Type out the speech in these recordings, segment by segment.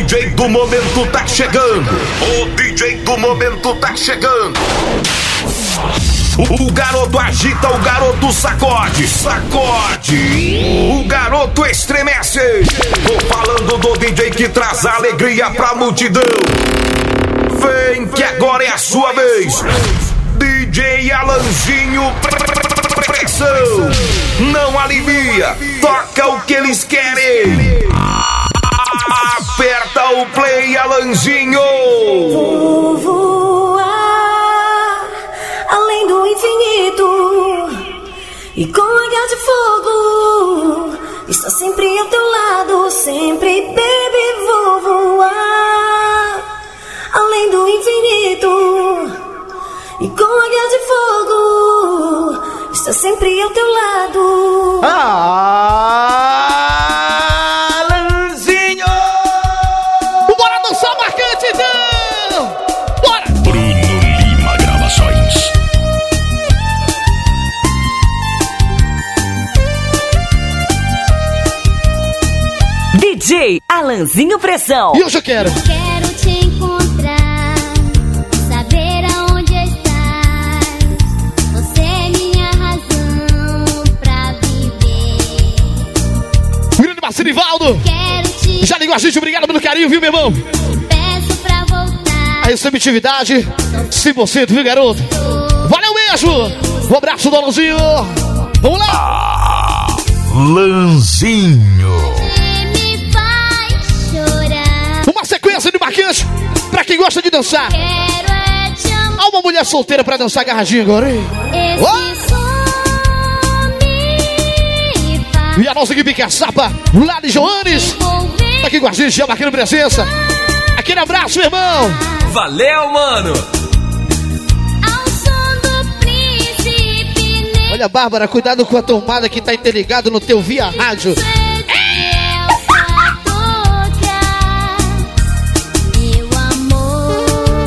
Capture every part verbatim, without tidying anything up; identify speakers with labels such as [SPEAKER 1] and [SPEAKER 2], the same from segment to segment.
[SPEAKER 1] J do momento tá chegando. O D J do momento tá chegando. O garoto agita, o garoto sacode, sacode. O garoto estremece. Tô falando do D J que traz alegria pra multidão. Vem que agora é a sua vez. D J Alanzinho Pressão. Não alivia, toca o que eles querem. Aperta o play, Alanzinho.
[SPEAKER 2] Vou voar além do infinito e com águia de fogo estou sempre ao teu lado, sempre, baby. Vou voar além do infinito e com águia de fogo estou sempre ao teu lado.
[SPEAKER 3] Ah, Alanzinho! Bora dançar marcante então! Bora!
[SPEAKER 4] Bruno Lima Gravações.
[SPEAKER 5] D J Alanzinho Pressão.
[SPEAKER 3] E hoje eu quero.
[SPEAKER 6] Quero te encontrar, saber aonde estás. Você é minha razão pra viver.
[SPEAKER 3] Grande parceiro Ivaldo.
[SPEAKER 6] Quero te
[SPEAKER 3] Já ligou a gente, obrigado pelo carinho, viu, meu irmão?
[SPEAKER 6] peço pra voltar.
[SPEAKER 3] A receptividade, cem por cento, viu, garoto? Valeu mesmo! Um abraço do Alanzinho. Vamos lá!
[SPEAKER 1] Lanzinho.
[SPEAKER 6] Me faz chorar.
[SPEAKER 3] Uma sequência de marcantes pra quem gosta de dançar.
[SPEAKER 6] Quero é te amar.
[SPEAKER 3] Há uma mulher solteira pra dançar agarradinho agora, hein?
[SPEAKER 6] Esse
[SPEAKER 3] Oh!
[SPEAKER 6] som me faz
[SPEAKER 3] E a nossa equipe Caçapa, lá de Joanes,
[SPEAKER 6] envolver.
[SPEAKER 3] tá aqui com a gente, já marcando presença. Aquele abraço, meu irmão.
[SPEAKER 7] Valeu, mano!
[SPEAKER 6] Ao som do príncipe negro.
[SPEAKER 3] Olha, Bárbara, cuidado com a tomada que tá interligado no teu via rádio.
[SPEAKER 6] Meu amor,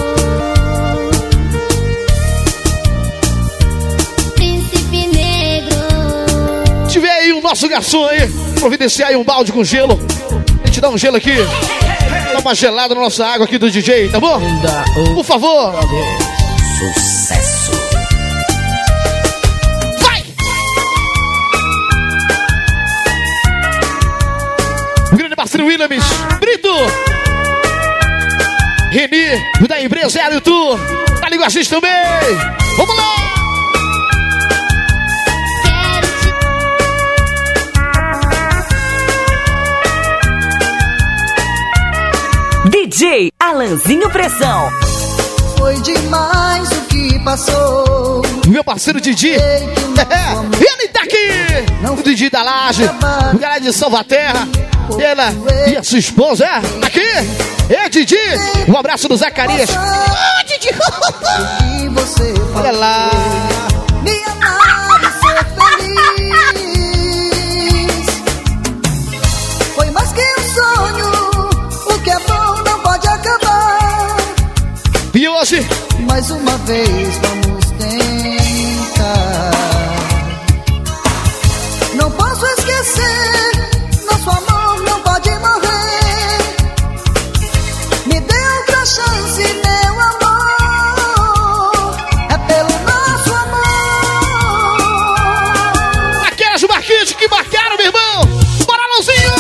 [SPEAKER 6] príncipe negro.
[SPEAKER 3] Se tiver aí o nosso garçom aí, providenciar aí um balde com gelo. A gente dá um gelo aqui. Dá uma gelada na nossa água aqui do D J, tá bom? Por favor.
[SPEAKER 7] Sucesso!
[SPEAKER 3] Vai! O grande parceiro Williams, Brito, Reni, da empresa Hélio Tour, tá ligado a gente também. Vamos lá!
[SPEAKER 6] Quero te
[SPEAKER 5] D J Alanzinho Pressão.
[SPEAKER 8] Foi demais o que passou.
[SPEAKER 3] Meu parceiro Didi, é, ele tá aqui! O Didi da Laje, o cara de Salvaterra, ela e a sua esposa, é? Aqui! É, Didi! Um abraço do Zacarias. Ah, Didi!
[SPEAKER 8] O que você
[SPEAKER 3] Olha
[SPEAKER 8] falou?
[SPEAKER 3] lá!
[SPEAKER 8] Me amar e ser feliz. Foi mais que um sonho. O que é bom não pode acabar.
[SPEAKER 3] E hoje,
[SPEAKER 8] Mais uma vez vamos tentar. Não posso esquecer. Nosso amor não pode morrer. Me dê outra chance, meu amor. É pelo nosso amor.
[SPEAKER 3] aquelas marquinhas que marcaram, meu irmão! Bora, Luzinho!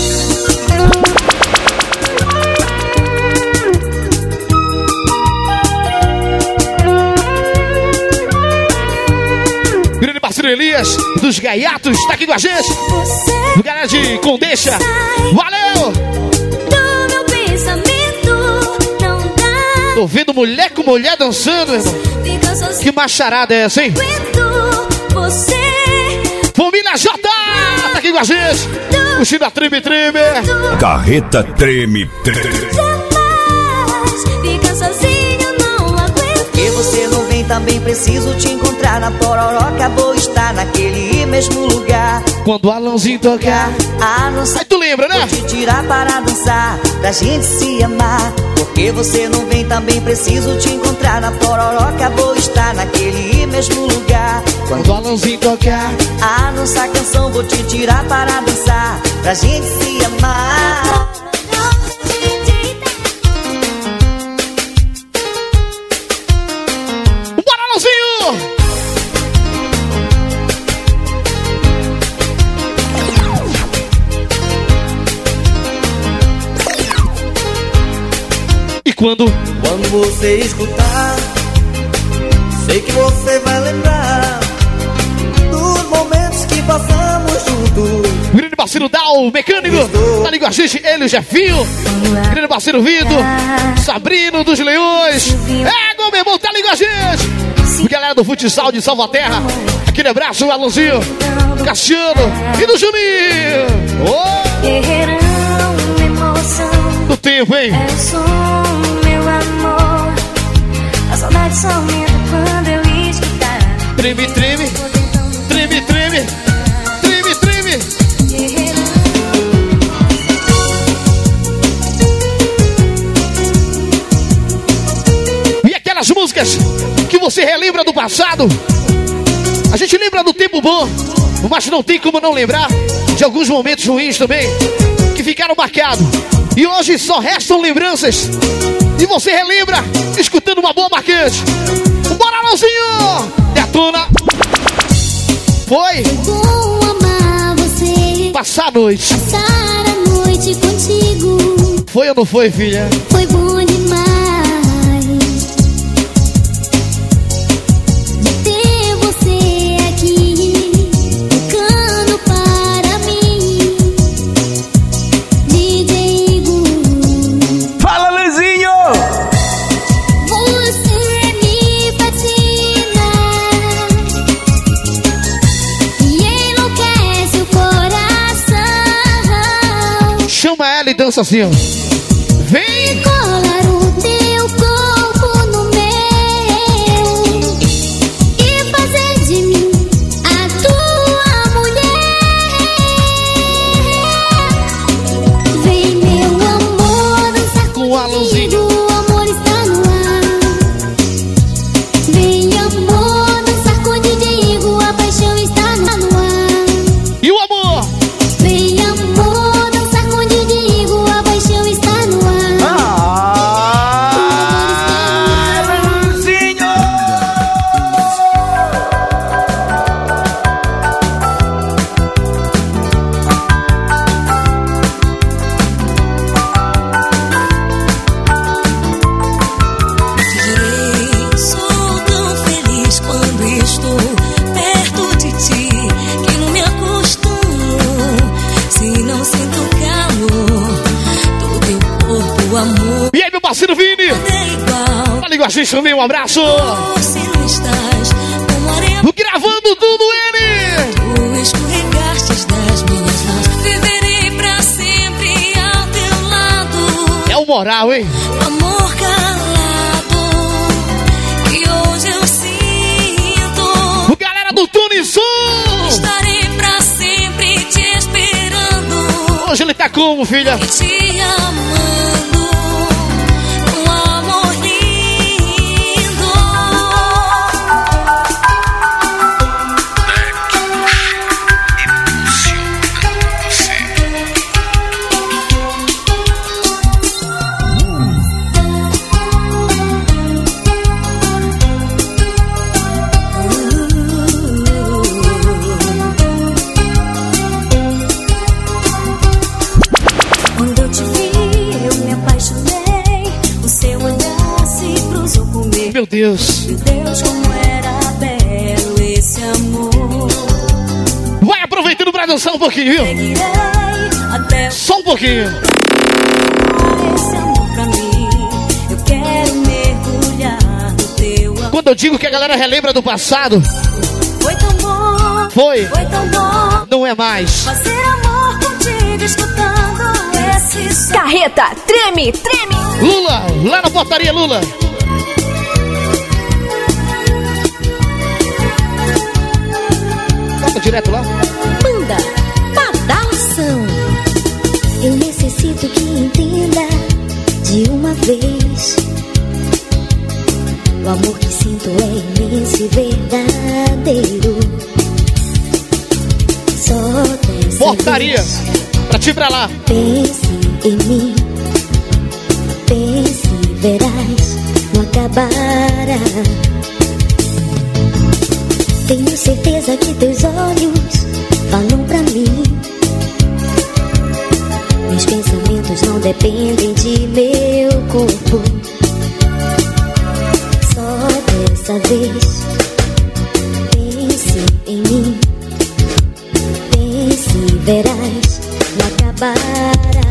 [SPEAKER 3] Grande parceiro Elias, dos Gaiatos, tá aqui com a gente. O cara de Condeixa. Valeu!
[SPEAKER 2] Do meu pensamento não dá.
[SPEAKER 3] Tô vendo mulher com mulher dançando, meu irmão.
[SPEAKER 2] Fica sozinho.
[SPEAKER 3] Que macharada é essa, hein?
[SPEAKER 2] Você
[SPEAKER 3] Família J! Tá aqui com a gente. Curtindo a treme, treme.
[SPEAKER 1] Carreta treme, treme.
[SPEAKER 2] jamais fica sozinho, não aguento.
[SPEAKER 9] Porque você não vem também, preciso te encontrar na Pororoca. Vou estar naquele mesmo lugar.
[SPEAKER 3] Quando o Alanzinho tocar.
[SPEAKER 9] Ah, não sei.
[SPEAKER 3] Aí tu lembra, né?
[SPEAKER 9] Vou te tirar para dançar, pra gente se amar. Porque você não vem também, preciso te encontrar na Pororoca. Vou estar naquele mesmo lugar.
[SPEAKER 3] Quando o Alanzinho tocar.
[SPEAKER 9] Ah, nossa canção, vou te tirar para dançar, pra gente se amar.
[SPEAKER 2] Não te
[SPEAKER 3] quando?
[SPEAKER 9] Quando você escutar, sei que você vai lembrar dos momentos que passamos juntos.
[SPEAKER 3] Grande parceiro Dal, mecânico, tá ali com a gente, ele, o Jefinho. Grande parceiro Vitor, Sabrino dos Leões. É, meu irmão, tá ali com a gente. Galera do futsal de Salvaterra, aquele abraço, o Alonzinho, Cassiano e do Juninho. Oh!
[SPEAKER 2] Guerreirão, emoção.
[SPEAKER 3] Do tempo, hein?
[SPEAKER 2] É o som, meu amor. A saudade só aumenta quando eu escutar.
[SPEAKER 3] Treme, treme, treme, treme, treme, treme.
[SPEAKER 2] Guerreirão.
[SPEAKER 3] E aquelas músicas que você relembra do passado. A gente lembra do tempo bom, mas não tem como não lembrar de alguns momentos ruins também, que ficaram marcados. E hoje só restam lembranças. E você relembra escutando uma boa marcante. Bora, Alãozinho! Detona! Foi!
[SPEAKER 6] Foi bom amar você,
[SPEAKER 3] Passar a noite.
[SPEAKER 6] passar a noite contigo.
[SPEAKER 3] Foi ou não foi, filha?
[SPEAKER 6] Foi bom demais de ter você aqui, tocando para mim. D J Igor,
[SPEAKER 7] Fala, Luizinho!
[SPEAKER 6] você me fascina e enlouquece o coração.
[SPEAKER 3] Chama ela e dança assim, ó. Vem!
[SPEAKER 6] Colar o teu corpo no meu e fazer de mim a tua mulher. Vem, meu amor, dançar
[SPEAKER 3] Com o Alãozinho.
[SPEAKER 6] comigo, o amor está no ar. Vem, amor, dançar com o D J Igor, a paixão está no ar.
[SPEAKER 3] E o amor?
[SPEAKER 6] Vem, amor, dançar com o D J Igor, a paixão está no ar.
[SPEAKER 7] Ah, Luizinho!
[SPEAKER 10] Sou tão feliz quando estou perto de ti, que não me acostumo se não sinto calor do teu corpo, amor.
[SPEAKER 3] E aí, meu parceiro Vini?
[SPEAKER 10] É igual,
[SPEAKER 3] Tá ligado a gente também, um abraço!
[SPEAKER 10] se não estás como areia,
[SPEAKER 3] Gravando tudo ele!
[SPEAKER 10] tu escorregastes das minhas mãos. Viverei pra sempre ao teu lado,
[SPEAKER 3] É o moral, hein?
[SPEAKER 10] amor calado, que hoje eu sinto.
[SPEAKER 3] O galera do Tunisson!
[SPEAKER 10] Estarei pra sempre te esperando
[SPEAKER 3] Hoje ele tá como, filha?
[SPEAKER 10] e te amando, um amor lindo.
[SPEAKER 2] Quando eu te vi, eu me apaixonei. O seu olhar se cruzou comigo.
[SPEAKER 3] Meu Deus!
[SPEAKER 2] Meu Deus, como era belo esse amor.
[SPEAKER 3] Vai aproveitando pra dançar um pouquinho, viu?
[SPEAKER 2] Seguirei até
[SPEAKER 3] Só um pouquinho!
[SPEAKER 2] esse amor pra mim. Eu quero mergulhar no teu amor.
[SPEAKER 3] Quando eu digo que a galera relembra do passado,
[SPEAKER 2] Foi tão bom,
[SPEAKER 3] foi,
[SPEAKER 2] foi tão bom
[SPEAKER 3] não é mais.
[SPEAKER 2] fazer amor contigo, escutando esse som.
[SPEAKER 5] Carreta, treme, treme.
[SPEAKER 3] Lula, lá na portaria, Lula! Toca direto lá.
[SPEAKER 6] Banda Badalação. Eu necessito que entenda de uma vez. O amor que sinto é imenso e verdadeiro. Só dessa
[SPEAKER 3] Portaria!
[SPEAKER 6] vez
[SPEAKER 3] Pra ti e pra lá!
[SPEAKER 6] pense em mim. Pense, verás, não acabará. Tenho certeza que teus olhos falam pra mim. Meus pensamentos não
[SPEAKER 2] dependem de meu corpo. Só dessa vez pense em mim, pense e verás, não acabará.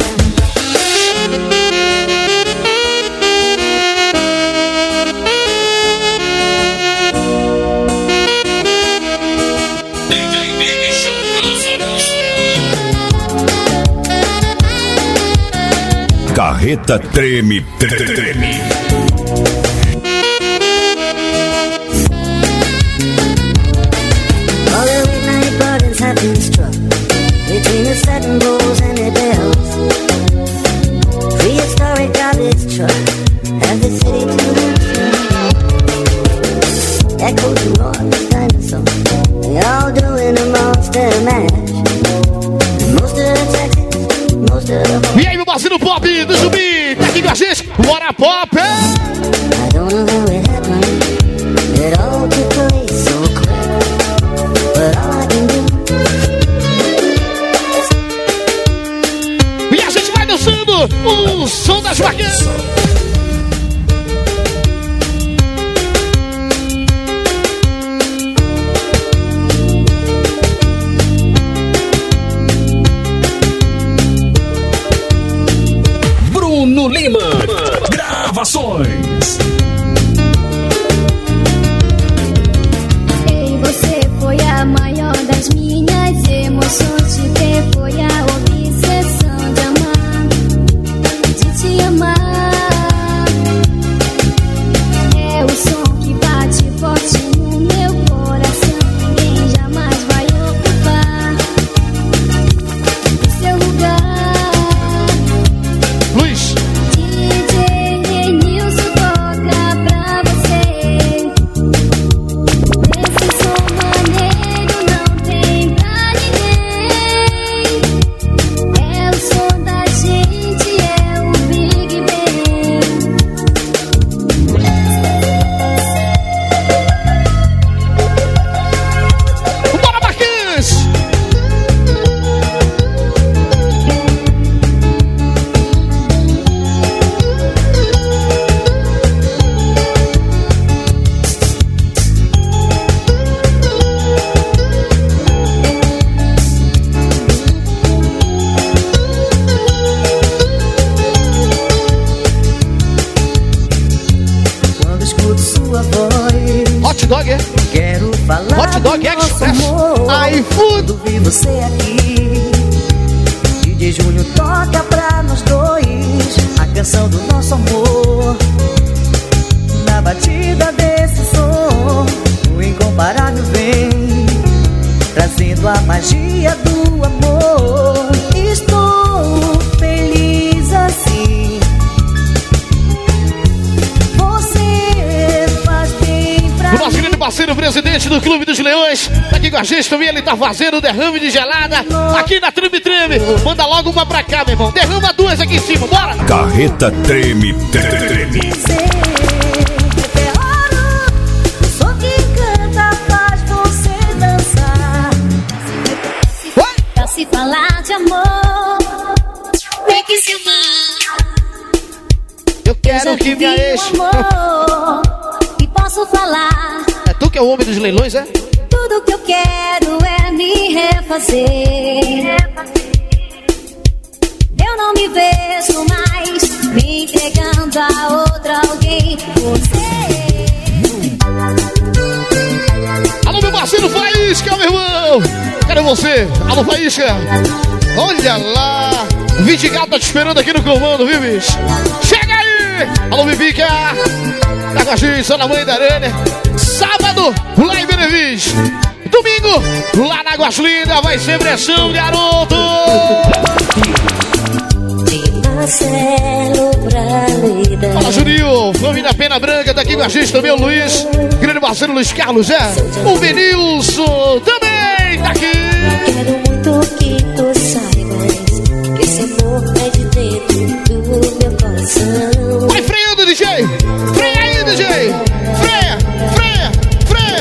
[SPEAKER 1] Carreta treme, treme.
[SPEAKER 2] All the midnight gardens have been struck between the satin bowls and the bells. Prehistoric garbage truck has the city to echo the roar of dinosaurs. They all doing a monster mash. Most of the Texas, most of the.
[SPEAKER 3] E aí, meu parceiro Pop do Zumbi, tá aqui com a gente, bora Pop!
[SPEAKER 2] I don't know how it happened, it all took place so quick, but all I can do.
[SPEAKER 3] E a gente vai dançando o som das vaqueiras.
[SPEAKER 4] Bruno Lima Gravações.
[SPEAKER 6] Ei, você foi a maior das minhas emoções. Te ter foi a obsessão de amar, de te amar. É o som que bate forte no meu coração. Ninguém jamais vai ocupar o seu lugar.
[SPEAKER 3] Luiz,
[SPEAKER 6] D J Renilson toca pra você. Esse som maneiro não tem pra ninguém. É o som da gente, é o Big Bang.
[SPEAKER 3] bora Marquinhos!
[SPEAKER 9] Quando escuto sua voz,
[SPEAKER 3] Hot Dog, é?
[SPEAKER 9] quero falar
[SPEAKER 3] Hot Dog
[SPEAKER 9] do nosso
[SPEAKER 3] Express,
[SPEAKER 9] amor.
[SPEAKER 3] iFood.
[SPEAKER 9] Quando vi você aqui, D J Júnior toca pra nós dois a canção do nosso amor. Na batida desse som, o incomparável vem, trazendo a magia do amor. Estou feliz assim. Você faz bem pra
[SPEAKER 3] O nosso querido parceiro, presidente do Clube dos Leões, tá aqui com a gente também. Ele tá fazendo derrame de gelada aqui na Treme Treme. Manda logo uma pra cá, meu irmão. Derrama duas aqui em cima, bora!
[SPEAKER 1] Carreta treme, treme.
[SPEAKER 9] você. Meteoro, o som que canta faz você dançar.
[SPEAKER 6] Pra se falar de amor, tem que se amar.
[SPEAKER 3] Eu quero que minha
[SPEAKER 6] Vivi
[SPEAKER 3] ex.
[SPEAKER 6] um amor, e posso falar.
[SPEAKER 3] É tu que é o homem dos leilões, é?
[SPEAKER 6] Tudo que eu quero é me refazer. Eu não me vejo mais me entregando a outra alguém. Você.
[SPEAKER 3] Alô, meu parceiro Faísca, meu irmão! Cadê você? Alô, Faísca! Olha lá! Vidigal tá te esperando aqui no comando, viu, bicho? Chega aí! Alô, Bibica! Tá com a gente, só na mãe da aranha. Sábado, lá em Benevis. Domingo, lá na Águas Lindas, vai ser pressão, garoto!
[SPEAKER 2] De Marcelo pra Lida.
[SPEAKER 3] Fala, Juninho! Família Pena Branca tá aqui com a gente também, o Luiz. Grande parceiro Luiz Carlos, é? O Venilson também tá aqui!
[SPEAKER 2] Quero muito que tu saibas que esse amor é de dentro do meu coração.
[SPEAKER 3] Vai freando, D J! Freia aí, D J! Freia! Freia! Freia!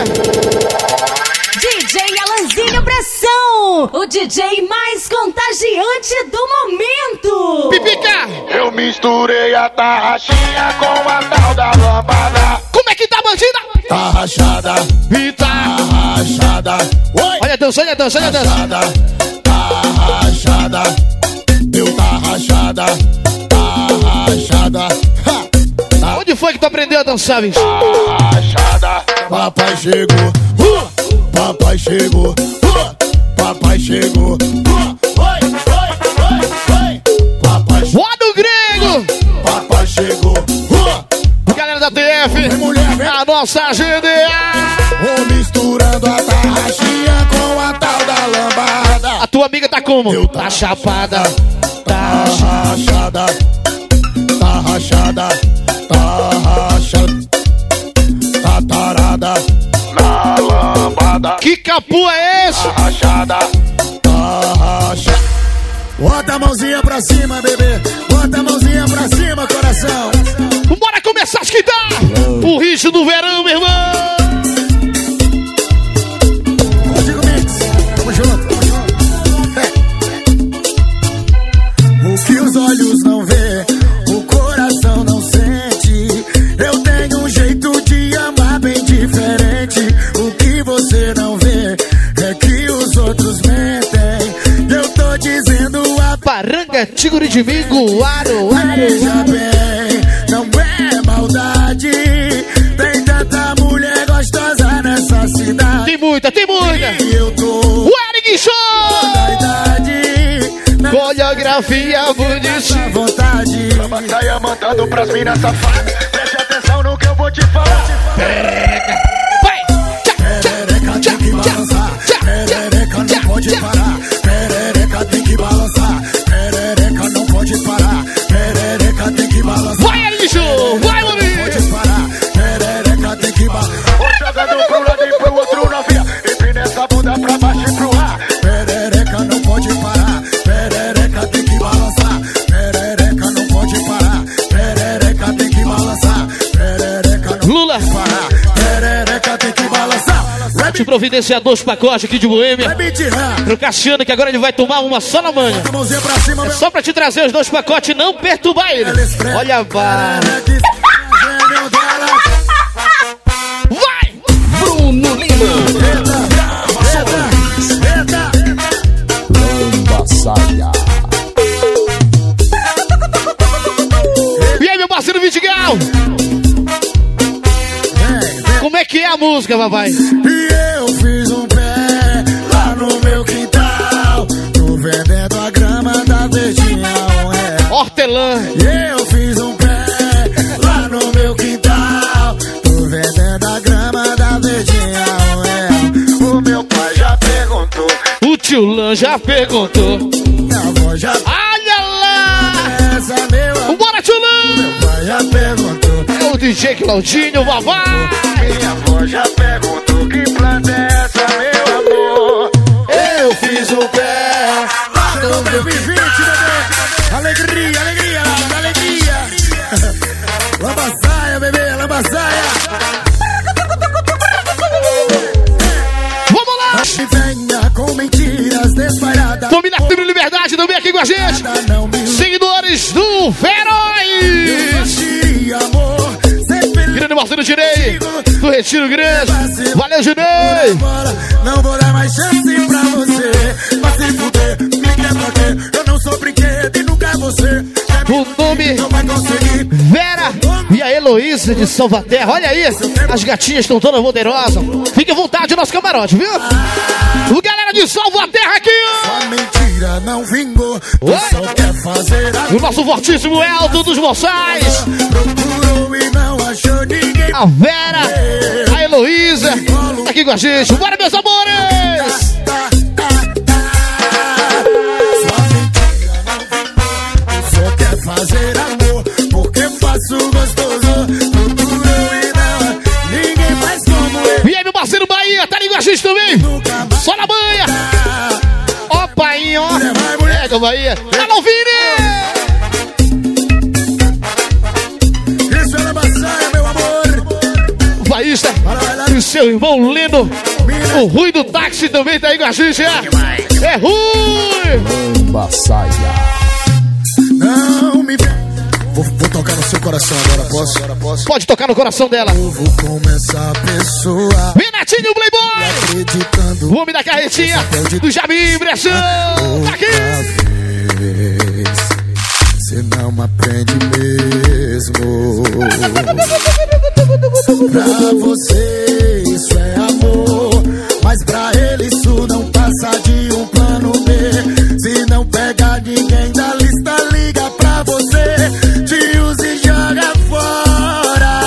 [SPEAKER 5] D J Alanzinho Pressão, o D J mais contagiante do momento.
[SPEAKER 3] Pipica!
[SPEAKER 11] misturei a tarraxinha com a tal da lambada.
[SPEAKER 3] Como é que tá, bandida?
[SPEAKER 11] Tá rachada,
[SPEAKER 3] E tá.
[SPEAKER 11] tá rachada. Oi,
[SPEAKER 3] Olha a dança, olha a dança, olha a dança.
[SPEAKER 11] rachada, tá rachada. Eu tá rachada, tá rachada. Ha, tá
[SPEAKER 3] Onde foi que tu aprendeu a dançar, bicho?
[SPEAKER 11] rachada. Papai chegou, uh, papai chegou, uh, papai chegou. Uh, oi, oi, oi, oi. Papai chegou,
[SPEAKER 3] Ó do grego!
[SPEAKER 11] papai chegou. Uh,
[SPEAKER 3] Galera da T F,
[SPEAKER 11] mulher, vem.
[SPEAKER 3] a nossa G D A.
[SPEAKER 11] Vou misturando a tarraxinha com a tal da lambada.
[SPEAKER 3] A tua amiga tá como?
[SPEAKER 11] Eu
[SPEAKER 3] Tá
[SPEAKER 11] tá
[SPEAKER 3] chapada.
[SPEAKER 11] Tá rachada, tá rachada, tá rachada, tá tarada na lambada.
[SPEAKER 3] Que capu é esse?
[SPEAKER 11] Tá rachada, tá rachada. Bota a mãozinha pra cima, bebê. Bota a mãozinha pra cima, coração.
[SPEAKER 3] Bora começar a esquitar! O ritmo do verão, meu irmão!
[SPEAKER 11] Contigo, Mix. Tamo junto. É. O que os olhos não vê, o coração não sente. Eu tenho um jeito de amar bem diferente. O que você não vê é que os outros mentem. Eu tô dizendo a
[SPEAKER 3] Paranga, Tigre de Migo, Aro,
[SPEAKER 11] veja
[SPEAKER 3] Aro.
[SPEAKER 11] bem, não é maldade. Tem tanta mulher gostosa nessa cidade.
[SPEAKER 3] Tem muita, tem muita!
[SPEAKER 11] E eu tô
[SPEAKER 3] O Eric Show!
[SPEAKER 11] da idade.
[SPEAKER 3] Coreografia bonitinha.
[SPEAKER 11] À vontade. Vamos saia mandando pras minas safadas. Preste atenção no que eu vou te falar.
[SPEAKER 3] Vai!
[SPEAKER 11] Perereca tem que balançar. Perereca não pode parar. Perereca tem que balançar. Perereca não pode parar. Perereca tem que balançar.
[SPEAKER 3] Vai, Eric Show! Vai,
[SPEAKER 11] Não
[SPEAKER 3] Mami!
[SPEAKER 11] pode parar. Perereca tem que balançar. Um jogando pro lado e pro outro novinha. Empina essa bunda pra baixo e pro ar. Perereca não pode parar. Perereca tem que balançar. Perereca não pode parar. Perereca tem que balançar. Perereca não
[SPEAKER 3] Lula!
[SPEAKER 11] pode parar. Perereca tem que balançar.
[SPEAKER 3] Te providenciar dois pacotes aqui de Boêmia.
[SPEAKER 11] Vai me tirar.
[SPEAKER 3] Pro Cassiano, que agora ele vai tomar uma só na manhã.
[SPEAKER 11] Bota a mãozinha pra cima,
[SPEAKER 3] É
[SPEAKER 11] meu.
[SPEAKER 3] só pra te trazer os dois pacotes e não perturbar ele. Olha a barra. Vai!
[SPEAKER 1] Bruno Lima.
[SPEAKER 3] E aí, meu parceiro Vidigal? Como é que é a música, papai?
[SPEAKER 11] E eu fiz um pé lá no meu quintal. Tô vendendo a grama da verdinha a um real.
[SPEAKER 3] Hortelã.
[SPEAKER 11] E eu fiz um pé lá no meu quintal. Tô vendendo a grama da verdinha a um real. O meu pai já perguntou,
[SPEAKER 3] O tio Lan já perguntou.
[SPEAKER 11] minha avó já
[SPEAKER 3] Olha lá!
[SPEAKER 11] essa meu amor.
[SPEAKER 3] Bora, tio Lan!
[SPEAKER 11] Meu pai já perguntou,
[SPEAKER 3] É o D J Claudinho, vavá!
[SPEAKER 11] minha avó já perguntou, que planta é essa, meu amor? Eu fiz o pé lá no meu vinte, bebê. Alegria, alegria, alegria. Lamba saia, bebê, lamba saia.
[SPEAKER 3] Vamos lá!
[SPEAKER 11] E venha com mentiras desvairadas.
[SPEAKER 3] Família Tribo Liberdade também aqui com a gente.
[SPEAKER 11] Não me
[SPEAKER 3] Seguidores do
[SPEAKER 11] eu
[SPEAKER 3] Feroz!
[SPEAKER 11] queria amor, ser feliz.
[SPEAKER 3] Grande Marcelo Direi, do Retiro Grande. Valeu, Direi!
[SPEAKER 11] Agora não vou dar mais chance pra você. Vai se fuder, me quer pra quê? Eu não sou brinquedo e nunca você.
[SPEAKER 3] O nome
[SPEAKER 11] Não vai conseguir.
[SPEAKER 3] Vera e a Heloísa de Salvaterra. Olha aí, as gatinhas estão todas poderosas. Fique à vontade, nosso camarote, viu? O galera de Salvaterra aqui, ó.
[SPEAKER 11] A mentira não vingou. Tu
[SPEAKER 3] Oi?
[SPEAKER 11] só quer fazer a
[SPEAKER 3] O nosso fortíssimo Elton dos Moçais.
[SPEAKER 11] procurou e não achou ninguém.
[SPEAKER 3] A Vera, a Heloísa, tá aqui com a gente. Bora, meus amores!
[SPEAKER 11] Tá, tá, tá. Sua mentira não vingou. Tu só quer fazer amor. Porque faço gostoso. Procurou e não. Ninguém faz como eu.
[SPEAKER 3] E aí, meu parceiro Bahia, tá ali com a gente também?
[SPEAKER 11] Nunca mais.
[SPEAKER 3] Só na manha! Ó, painho, ó!
[SPEAKER 11] Vai, mulher.
[SPEAKER 3] É, do Bahia! Alô, Vini!
[SPEAKER 11] Isso é lamba saia, meu amor.
[SPEAKER 3] O Baísta e seu irmão lindo, o Rui do táxi também tá aí com a gente, é? É Rui!
[SPEAKER 11] Não me Vou, vou tocar no seu coração agora, posso? Agora, posso?
[SPEAKER 3] Pode tocar no coração dela.
[SPEAKER 11] Eu vou começar a pessoa.
[SPEAKER 3] Renatinho Playboy!
[SPEAKER 11] Acreditando.
[SPEAKER 3] O homem da carretinha do Jabim Brechão. Tá aqui!
[SPEAKER 11] Você não aprende mesmo. Pra você isso é amor, mas pra ele isso não passa de um plano B. Se não pega ninguém da lista, liga pra você, te usa e joga fora.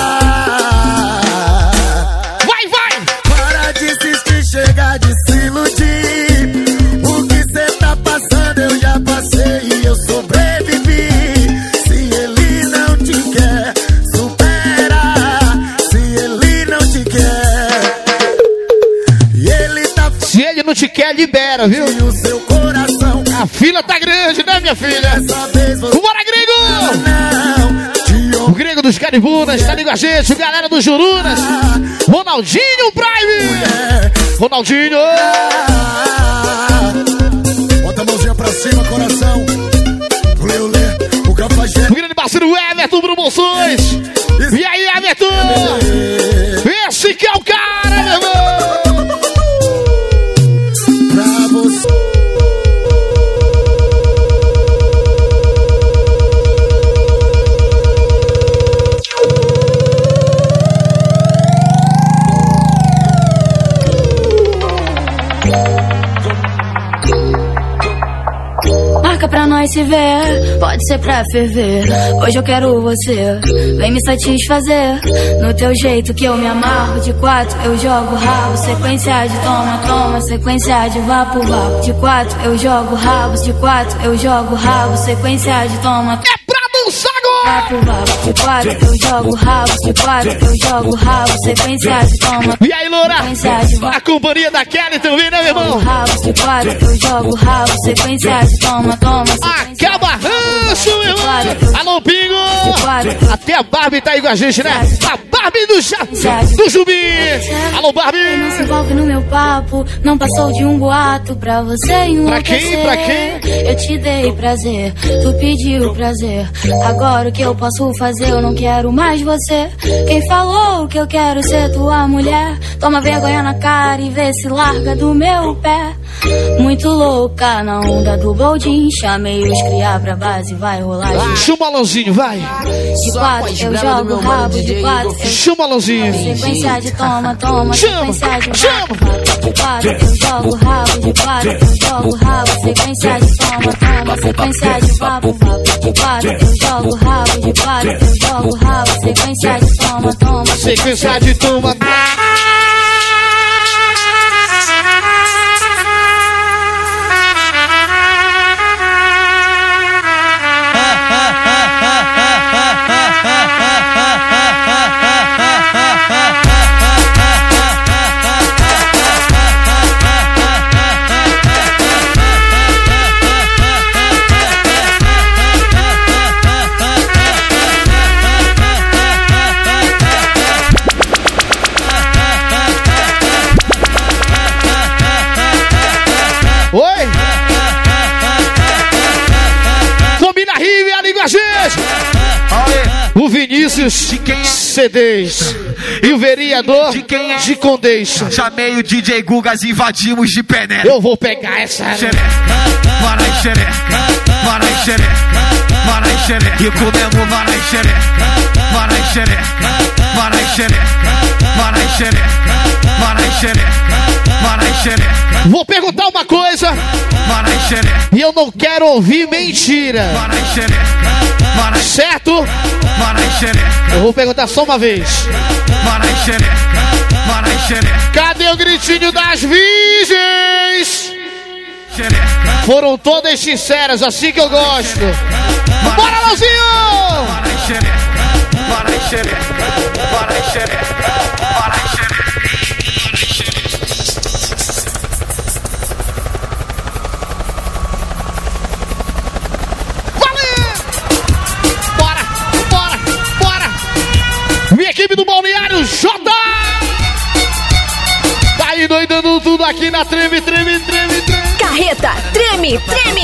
[SPEAKER 3] Vai, vai!
[SPEAKER 11] Para de insistir, chega de se iludir. O que cê tá passando eu já passei e eu sobrevivi. Se ele não te quer, supera. Se ele não te quer, e ele tá.
[SPEAKER 3] Se ele não te quer, libera, viu?
[SPEAKER 11] E o seu coração.
[SPEAKER 3] A fila tá grande, né, minha filha?
[SPEAKER 11] Dessa vez você
[SPEAKER 3] Bora, Grego!
[SPEAKER 11] não.
[SPEAKER 3] O Grego dos Caribunas tá ali com a gente, o galera dos Jurunas. Ronaldinho Prime! Ronaldinho!
[SPEAKER 11] Bota a mãozinha pra cima, coração. Lê, lê, o cafajeste.
[SPEAKER 3] O grande parceiro Everton Promoções. E aí, Everton? Esse que é o cara, meu irmão!
[SPEAKER 11] Pra você.
[SPEAKER 2] Marca pra nós se ver, pode ser pra ferver. Hoje eu quero você, vem me satisfazer. No teu jeito que eu me amarro. De quatro eu jogo rabo, sequência de toma, toma, sequência de vapo, vapo. De quatro eu jogo rabo, de quatro eu jogo rabo, sequência de toma.
[SPEAKER 3] É pra dançar agora!
[SPEAKER 2] Vapo, vapo. De quatro eu jogo rabo, de quatro eu jogo rabo, sequência de toma.
[SPEAKER 3] E aí, Loura? A companhia da Kelly também, né, meu irmão?
[SPEAKER 2] Rabo, de quatro eu jogo rabo, sequência de toma, toma.
[SPEAKER 3] Acaba rancho, meu irmão! Alô, Pingo! Até a Barbie tá aí com a gente, né? A Barbie do, cha... do Jubi! Alô, Barbie!
[SPEAKER 2] Não se envolve no meu papo, não passou de um boato pra você enlouquecer.
[SPEAKER 3] Pra quem? Pra quem?
[SPEAKER 2] Eu te dei prazer, tu pediu prazer. Agora o que eu posso fazer? Eu não quero mais você. Quem falou que eu quero ser tua mulher? Toma vergonha na cara e vê se larga do meu pé. Muito louca na onda do boldin. Chamei os criar pra base, vai rolar.
[SPEAKER 3] Chama Alãozinho, vai.
[SPEAKER 2] De quatro eu jogo rabo, de quatro eu...
[SPEAKER 3] Chama Alãozinho.
[SPEAKER 2] Sequência de toma, toma,
[SPEAKER 3] chama,
[SPEAKER 2] sequência de
[SPEAKER 3] chama.
[SPEAKER 2] De quatro eu jogo rabo, de quatro eu jogo rabo, sequência de toma, toma, sequência de vapo, vapo. De quatro eu jogo rabo, de quatro eu jogo rabo, sequência de toma, toma,
[SPEAKER 3] sequência de toma. Oi! Combina Rive ali com a gente! O Vinícius C Ds e o vereador de, quem é? De Condeixa.
[SPEAKER 7] Chamei o D J Gugas, invadimos de penetra.
[SPEAKER 3] Eu vou pegar essa
[SPEAKER 7] xereca, varai xereca, varai xereca, varai xereca. E comemos varai xereca, varai xereca, varai xereca, varai xereca, varai xereca, varai xereca.
[SPEAKER 3] Vou perguntar uma coisa
[SPEAKER 7] varai xereca.
[SPEAKER 3] E eu não quero ouvir mentira.
[SPEAKER 7] Varai xereca, varai
[SPEAKER 3] certo?
[SPEAKER 7] Varai xereca.
[SPEAKER 3] Eu vou perguntar só uma vez.
[SPEAKER 7] Varai xereca, varai xereca.
[SPEAKER 3] Cadê o gritinho das virgens?
[SPEAKER 7] Xereca.
[SPEAKER 3] Foram todas sinceras, assim que eu gosto. Bora, Lauzinho!
[SPEAKER 7] Varai xereca, varai xereca, varai xereca, varai xereca.
[SPEAKER 3] Equipe do Balneário J. Tá aí doidando tudo aqui na treme, treme, treme, treme.
[SPEAKER 5] Carreta treme. treme, treme.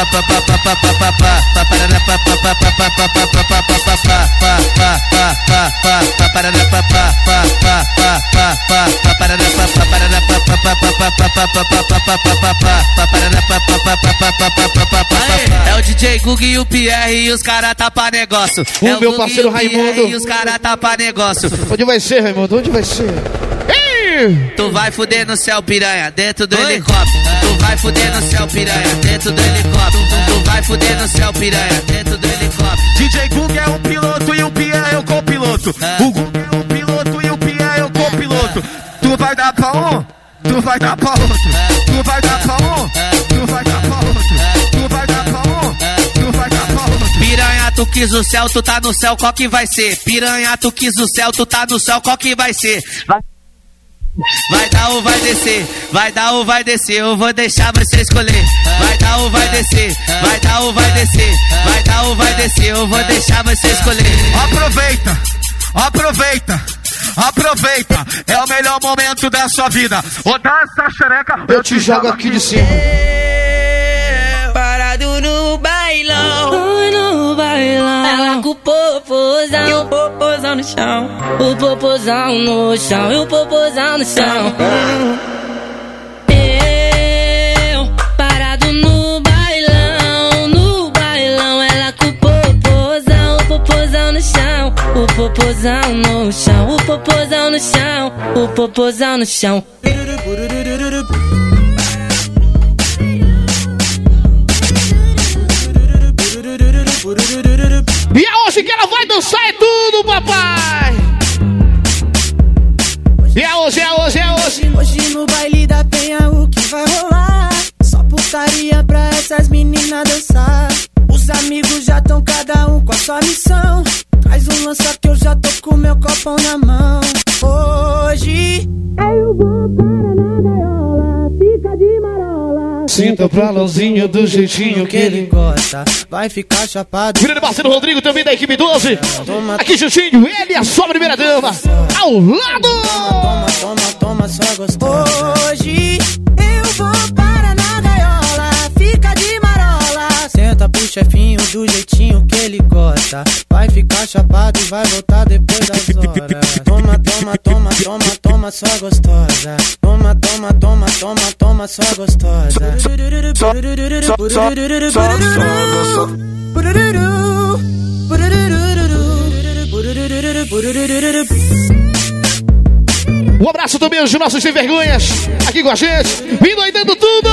[SPEAKER 7] É o D J Gug e o Pierre e os caras tá pra negócio.
[SPEAKER 3] O
[SPEAKER 7] é
[SPEAKER 3] meu parceiro Raimundo.
[SPEAKER 7] E os caras tá pra negócio.
[SPEAKER 3] Onde vai ser, Raimundo? Onde vai ser? Ei!
[SPEAKER 7] Tu vai fuder no céu, piranha, dentro do Oi? helicóptero. Tu vai fuder no céu, piranha, dentro do helicóptero. Tu vai fuder no céu, piranha, dentro do helicóptero. D J Gug é o piloto e o Pierre é o copiloto. Ah. O Gug é o piloto e o Pierre é o copiloto. Ah. Tu vai dar pra um, tu vai dar pra outro. Ah. Tu vai dar pra um, tu vai dar pra outro. Tu vai dar pra um, tu vai dar pra outro. Piranha, tu quis o céu, tu tá no céu, qual que vai ser? Piranha, tu quis o céu, tu tá no céu, qual que vai ser? Vai... Vai dar ou vai descer, vai dar ou vai descer, eu vou deixar você escolher. Vai dar ou vai descer, vai dar ou vai descer, vai dar ou vai descer, eu vou deixar você escolher. Aproveita, aproveita, aproveita, é o melhor momento da sua vida. Ou dá essa xereca,
[SPEAKER 3] eu te jogo aqui de cima.
[SPEAKER 12] Parado no bailão, no bailão. Ela com o popozão e o popozão no chão. O popozão no chão e o popozão no chão. Eu, parado no bailão, no bailão. Ela com o popozão, o popozão no chão. O popozão no chão, o popozão no chão. O popozão no chão.
[SPEAKER 3] E é hoje que ela vai dançar é tudo, papai! E é hoje, é hoje, é hoje!
[SPEAKER 13] Hoje no baile da Penha o que vai rolar? Só putaria pra essas meninas dançar. Os amigos já tão cada um com a sua missão. Traz um lança que eu já tô com meu copão na mão. Hoje eu vou para na gaiola, fica de marola.
[SPEAKER 3] Sinta o balãozinho do jeitinho que ele
[SPEAKER 13] gosta. Vai ficar chapado.
[SPEAKER 3] Grande parceiro Rodrigo, também da equipe doze. Aqui, Justinho, ele é a sua primeira dama. Ao lado!
[SPEAKER 13] Toma, toma, toma, só gostosa. Hoje eu vou para na gaiola, fica de marola. Senta pro chefinho do jeitinho que ele gosta. Vai ficar chapado e vai voltar depois das horas. Toma, toma, toma, toma, toma, só gostosa. Toma, toma, toma, toma, toma, só gostosa.
[SPEAKER 3] Um abraço também aos nossos sem vergonhas aqui com a gente, vindo aí dando tudo.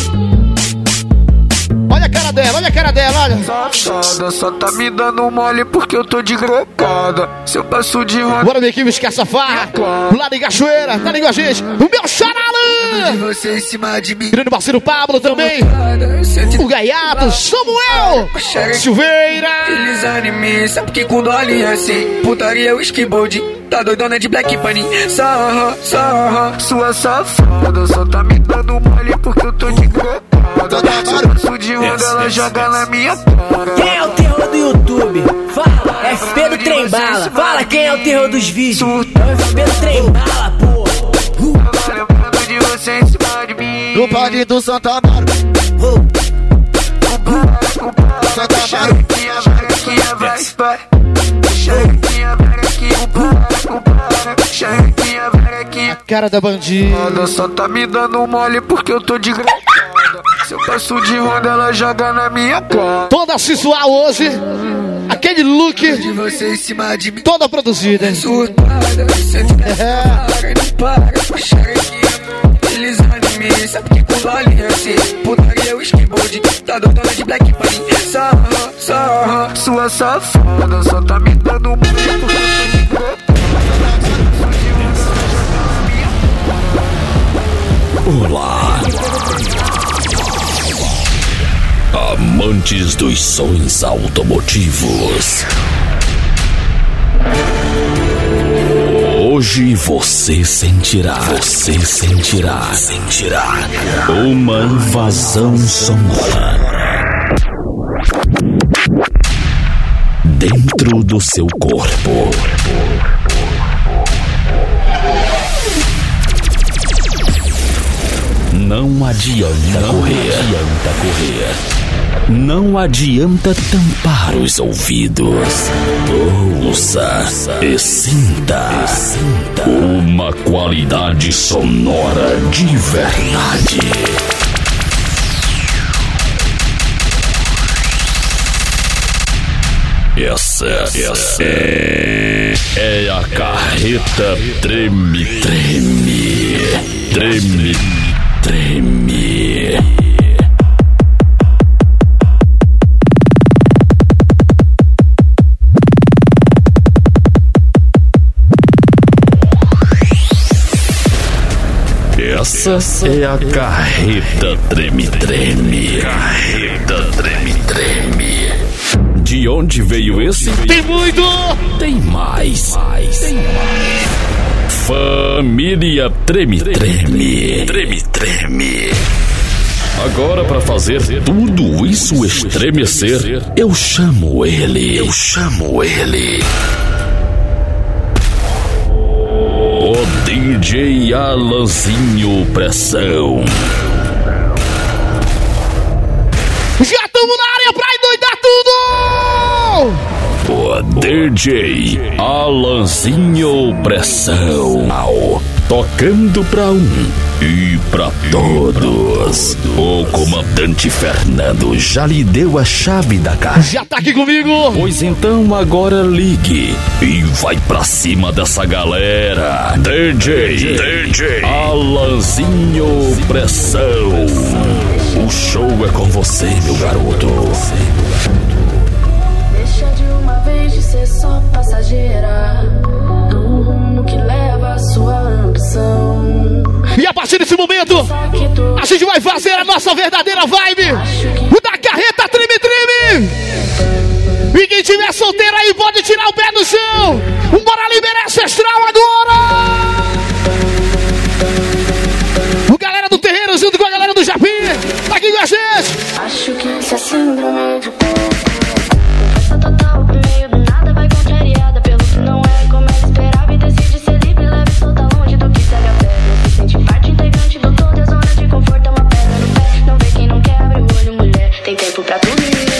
[SPEAKER 3] Olha a cara dela, olha a cara dela, olha.
[SPEAKER 14] Safada, só tá me dando mole porque eu tô de grecada. Se eu passo de roda.
[SPEAKER 3] Bora, minha equipe, esquece a farra. Lá de Cachoeira, tá ali com a gente. O meu Xaralã.
[SPEAKER 14] Você em cima de mim.
[SPEAKER 3] Grande parceiro Pablo também. O Gaiato, Samuel Silveira.
[SPEAKER 14] Eles animem, sabe que com dole assim. Putaria, whisky bold. Tá doidona de Black Bunny. Sarra, sarra, sua safada. Só tá me dando mole porque eu tô de grecada. Se eu passo de roda, ela joga na minha cara.
[SPEAKER 12] Quem é o terror do YouTube? Fala, F P do Trem Bala. Fala quem é o terror dos vídeos. É o F P do Trem Bala, porra.
[SPEAKER 14] Lembrando de você em cima de mim.
[SPEAKER 11] No pode do Santa Amaro.
[SPEAKER 14] Santa Amaro. Minha barraquinha vai, vai. Minha barraquinha para, minha barraquinha.
[SPEAKER 3] Cara da bandida.
[SPEAKER 14] Só tá me dando mole porque eu tô de grecada. Se eu passo de roda, ela joga na minha cara.
[SPEAKER 3] Toda sensual hoje. Aquele look
[SPEAKER 14] de você em cima de mim.
[SPEAKER 3] Toda produzida.
[SPEAKER 14] Surtada, você para, não para. Xerequinha, eles animem. Sabe que com dole assim. Putaria, whisky bold. Tá doidona de Black Bunny. Sarra, sarra, sua safada. Só tá me dando mole porque eu tô de grecada.
[SPEAKER 4] Olá, amantes dos sons automotivos. Hoje você sentirá, você sentirá, sentirá uma invasão sonora dentro do seu corpo. Não Não adianta correr. Adianta correr. Não adianta tampar os ouvidos. Ouça e sinta uma qualidade sonora de verdade. Essa, essa é, é a carreta treme, treme, treme, treme. Essa é a carreta treme, treme, carreta treme, treme. De onde veio esse?
[SPEAKER 3] Tem muito!
[SPEAKER 4] Tem mais. mais. Tem mais. Família Treme Treme. Treme Treme. Agora, para fazer tudo isso estremecer, eu chamo ele. Eu chamo ele. O D J Alanzinho Pressão.
[SPEAKER 3] Já estamos na área pra endoidar tudo!
[SPEAKER 4] O D J Alanzinho Pressão. Tocando pra um e pra todos. O comandante Fernando já lhe deu a chave da casa.
[SPEAKER 3] Já tá aqui comigo.
[SPEAKER 4] Pois então agora ligue e vai pra cima dessa galera. D J, D J Alanzinho Pressão. O show é com você, meu garoto.
[SPEAKER 15] Deixa de uma vez de ser só passageira do rumo que leva a sua ambição.
[SPEAKER 3] E a partir desse momento, a gente vai fazer a nossa verdadeira vibe. O da carreta treme, treme. E quem tiver solteiro aí pode tirar o pé do chão. Bora liberar ancestral agora. O galera do terreiro junto com a galera do Japim. Tá aqui com a gente.
[SPEAKER 15] Acho que isso é síndrome de pouco. Conversa total pro meio do nada vai contrariada pelo que não é como ela esperava e decide ser livre, leve e solta longe do que segue a pé. Não se sente parte integrante do todo, é zona de conforto, é uma pedra no pé. Não vê quem não quer, abre o olho, mulher. Tem tempo pra tudo.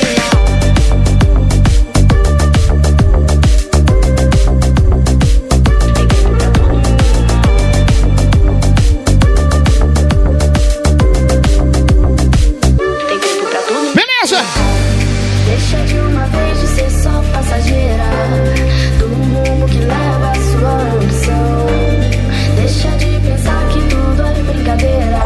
[SPEAKER 15] Deixa de uma vez de ser só passageira do rumo que leva a sua ambição. Deixa de pensar que tudo é brincadeira.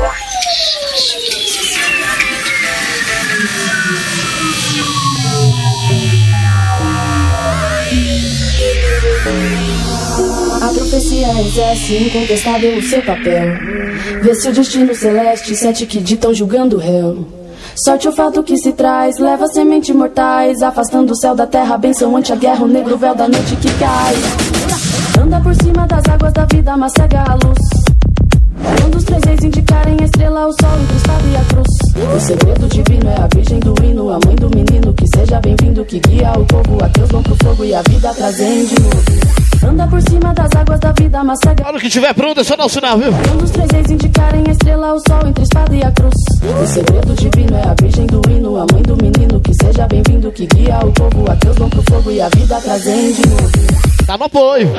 [SPEAKER 15] A profecia exerce incontestável o seu papel. Vê se o destino celeste, sete que ditam julgando o réu. Sorte o fato que se traz, leva sementes mortais, afastando o céu da terra, benção ante a guerra, o negro véu da noite que cai. Anda por cima das águas da vida, mas cega a luz. Quando os três reis indicarem a estrela, o sol, o cristal e a cruz. O segredo divino é a virgem do hino, a mãe do menino, que seja bem-vindo, que guia o povo, ateus vão pro fogo e a vida trazem de novo. Anda por cima das águas da vida, mas cega.
[SPEAKER 3] Olha o que tiver pronto, é só dar o sinal, viu?
[SPEAKER 15] Quando os três reis indicarem a estrela, o sol, entre a espada e a cruz. O segredo divino é a virgem do hino, a mãe do menino, que seja bem-vindo, que guia o povo, ateus vão pro fogo e a vida trazem de novo.
[SPEAKER 3] Tá no apoio.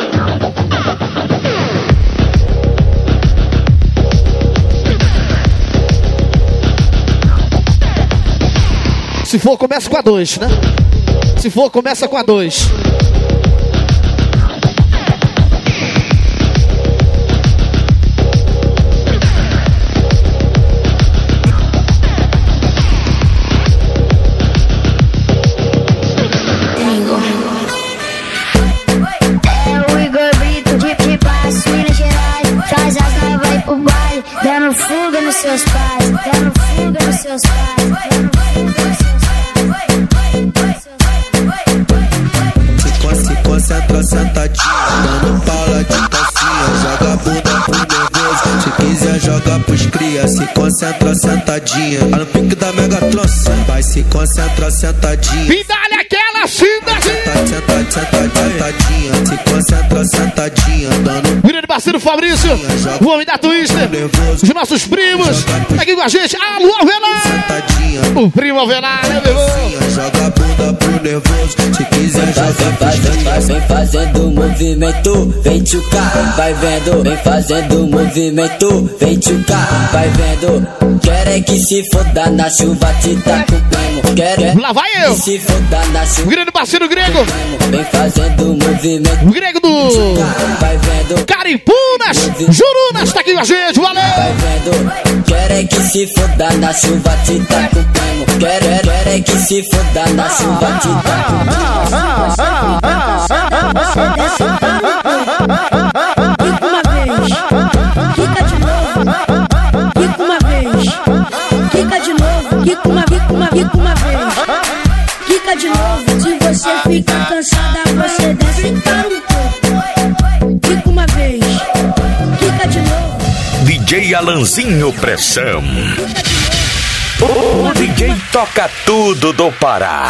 [SPEAKER 3] Se for, começa com a dois, né? Se for, começa com a dois.
[SPEAKER 6] Dando fuga nos seus pais, dando fuga nos seus pais, dando fuga nos seus
[SPEAKER 16] pais. Se concentra sentadinha, dando pala de calcinha, joga a bunda pro nervoso, se quiser joga pros cria. Se concentra sentadinha, tá no pique da Megatron, vai se concentra sentadinha.
[SPEAKER 3] E dá-lhe aquela cidade.
[SPEAKER 16] Senta, senta, sentadinha, se concentra, sentadinha, dando.
[SPEAKER 3] O grande parceiro Fabrício, o homem da Twister, os nossos primos, tá aqui com a gente. Alô, Avelar! O primo Avelar, né, meu irmão?
[SPEAKER 16] Joga a bunda pro nervoso, se quiser joga.
[SPEAKER 17] Vem fazendo movimento, vem tchucar, vai vendo. Vem fazendo movimento, vem tchucar, vai vendo. Quer é que se foda na chuva, te tá com primo. Quer é
[SPEAKER 3] lá vai eu.
[SPEAKER 17] Que se foda na chuva.
[SPEAKER 3] O grande parceiro grego.
[SPEAKER 17] Vem fazendo movimento.
[SPEAKER 3] O grego do
[SPEAKER 17] vai vendo.
[SPEAKER 3] Caripunas, Jurunas, tá aqui com a gente, valeu.
[SPEAKER 17] Vai vendo. Quer é que se foda na chuva, te tá com primo. Quer é, quer é que se foda na chuva, te tá com
[SPEAKER 18] Quica de novo, quica uma, quica uma, quica uma vez. Quica de novo, se você fica cansada, você desce para um pouco. Quica uma vez, quica de novo.
[SPEAKER 1] D J Alanzinho Pressão. O D J toca tudo do Pará.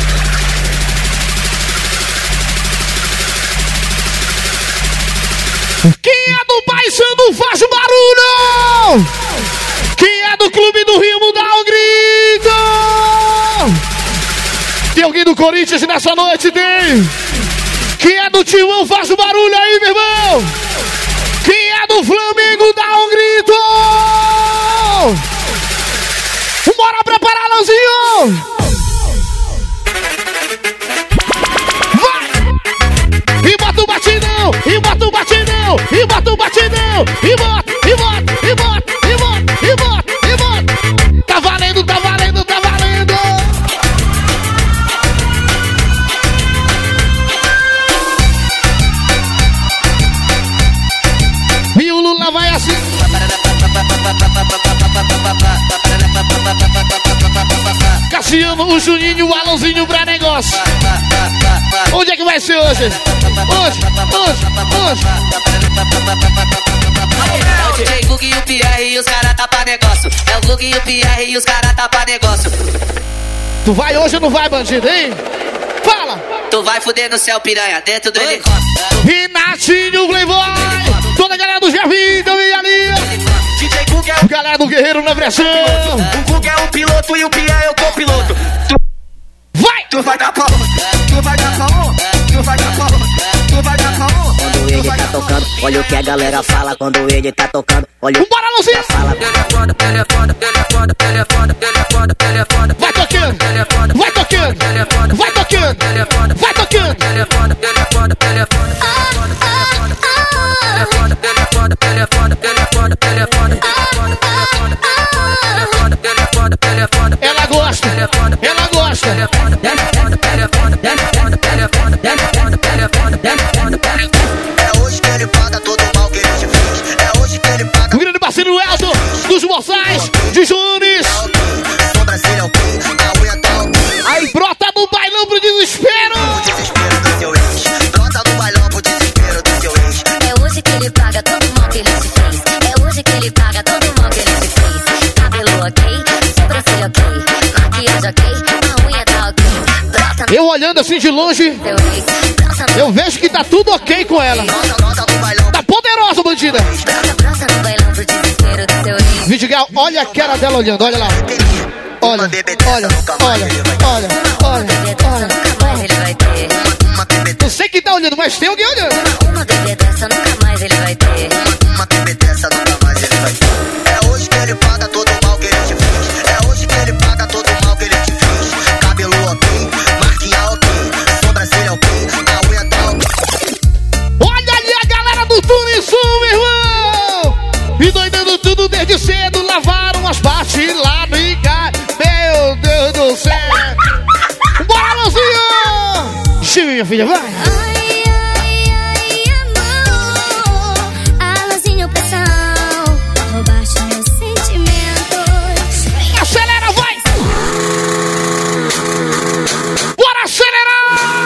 [SPEAKER 3] Quem é do Paysandu faz barulho! Quem é do Clube do Rimo dá um grito! Tem alguém do Corinthians nessa noite? Tem! Quem é do Timão faz o barulho aí, meu irmão! Quem é do Flamengo dá um grito! Bora preparar, Lanzinho! Vai! E bota o batidão! E bota o batidão! E bota o batidão! E bota, e bota, e bota, e bota, e bota, e bota! Tá valendo, tá valendo, tá valendo! E o Lula vai assim. Cassiano, o Juninho, o Alãozinho pra negócio. Onde é que vai ser hoje? Hoje, hoje, hoje.
[SPEAKER 19] É o D J Gug e o P R e os caras tá pra negócio. É o Gug e o P R e os caras tá pra negócio.
[SPEAKER 3] Tu vai hoje ou não vai, bandido, hein? Fala!
[SPEAKER 19] Tu vai fuder no céu, piranha, dentro do helicóptero.
[SPEAKER 3] Renatinho, Playboy! Toda a galera do Javi também ali!
[SPEAKER 19] D J Gug é
[SPEAKER 3] o... Galera do Guerreiro na pressão!
[SPEAKER 19] O Gug é o piloto e o P R é o copiloto.
[SPEAKER 3] Vai!
[SPEAKER 19] Tu vai dar pau! Tu vai dar pau! Tu vai dar pau! Tu vai dar pau!
[SPEAKER 17] Quando ele tá tocando, olha o que a galera fala. Quando ele tá tocando, olha o
[SPEAKER 3] que a galera fala.
[SPEAKER 19] Ele é foda, ele é foda, ele é foda, ele é foda, ele é foda, ele é foda.
[SPEAKER 3] Vai tocando! Vai tocando! Vai tocando! Vai tocando!
[SPEAKER 19] Ele é foda, ele é foda, ele é foda. Ele é foda, ele é foda, ele é foda, ele é foda, ele é foda, ele é foda, ele é foda, ele é foda.
[SPEAKER 3] Ela gosta! Ela gosta!
[SPEAKER 19] Ele é foda, ele é foda, ele é foda, ele é foda, ele é foda, ele é foda, ele é foda, ele é foda.
[SPEAKER 20] É hoje que ele paga todo o mal que ele te fez. É hoje que ele paga.
[SPEAKER 3] O grande parceiro Elton, dos Moçais, de Junes.
[SPEAKER 20] Sobrancelha ok, a unha tá ok.
[SPEAKER 3] Aí brota no bailão pro desespero.
[SPEAKER 20] O desespero do seu ex. Brota no bailão pro desespero do seu ex.
[SPEAKER 6] É hoje que ele paga todo o mal que ele te fez. É hoje que ele paga todo o mal que ele te fez. Cabelo ok, sobrancelha ok, maquiagem ok, a unha tá ok. Brota
[SPEAKER 3] eu olhando assim de longe, eu vejo que tá tudo ok com ela. Tá poderosa, bandida. Vidigal, olha a cara dela olhando, olha lá. Olha, olha, olha, olha, olha, olha. Eu sei que tá olhando, mas tem alguém olhando.
[SPEAKER 6] Uma bebê dessa nunca mais ele vai ter.
[SPEAKER 20] Uma bebê dessa nunca mais ele vai ter. É hoje que ele paga todo o mal que ele te fez. É hoje que ele paga todo o mal que ele te fez. Cabelo ok, marquinha ok, sobrancelha ok, a unha tá ok.
[SPEAKER 3] Olha ali a galera do Tunisul, meu irmão! E doidando tudo desde cedo, lavaram as partes lá no Icai. Meu Deus do céu! Bora, Luzinho! Sim, minha filha, vai!
[SPEAKER 6] Ai, ai, ai, amor, Alanzinho Pressão, roubaste meus sentimentos.
[SPEAKER 3] Acelera, vai! Bora acelerar!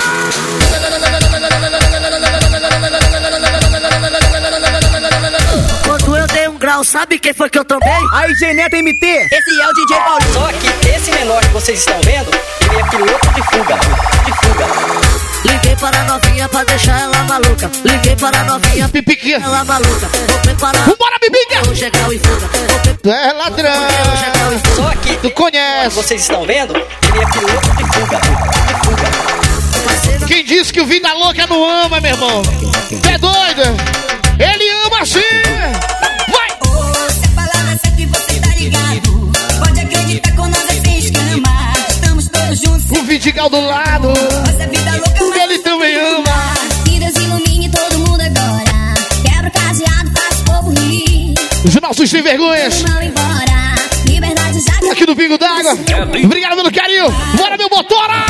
[SPEAKER 9] Quando eu dei um grau
[SPEAKER 21] sabe quem foi que eu também?
[SPEAKER 22] Aí, J Neto M T.
[SPEAKER 21] Esse é o D J Paulinho.
[SPEAKER 23] Só que esse menor que vocês estão vendo, ele é piloto de fuga, de fuga.
[SPEAKER 21] Liguei para a novinha pra deixar ela maluca. Liguei para a novinha,
[SPEAKER 3] Pipiquinha,
[SPEAKER 21] ela maluca. Vou preparar.
[SPEAKER 3] Vambora, Bibica!
[SPEAKER 21] Vou chegar e fuga.
[SPEAKER 3] Tu é ladrão.
[SPEAKER 23] Só que
[SPEAKER 3] tu conhece.
[SPEAKER 23] Vocês estão vendo, ele é piloto de fuga, de fuga.
[SPEAKER 3] Quem disse que o Vida Louca não ama, meu irmão? Tu é doido? Ele ama sim! Vai!
[SPEAKER 2] Se a palavra é certa e você tá ligado, pode acreditar com nós é sem escama. Estamos todos juntos.
[SPEAKER 3] O Vidigal do lado.
[SPEAKER 2] Nossa vida louca, mas
[SPEAKER 3] ele também ama.
[SPEAKER 2] Que Deus ilumine todo mundo agora. Quebra o cadeado, faz o povo rir.
[SPEAKER 3] Os nossos sem vergonhas.
[SPEAKER 2] Liberdade já
[SPEAKER 3] aqui do Pingo d'Água. Obrigado pelo carinho. Bora, meu motora!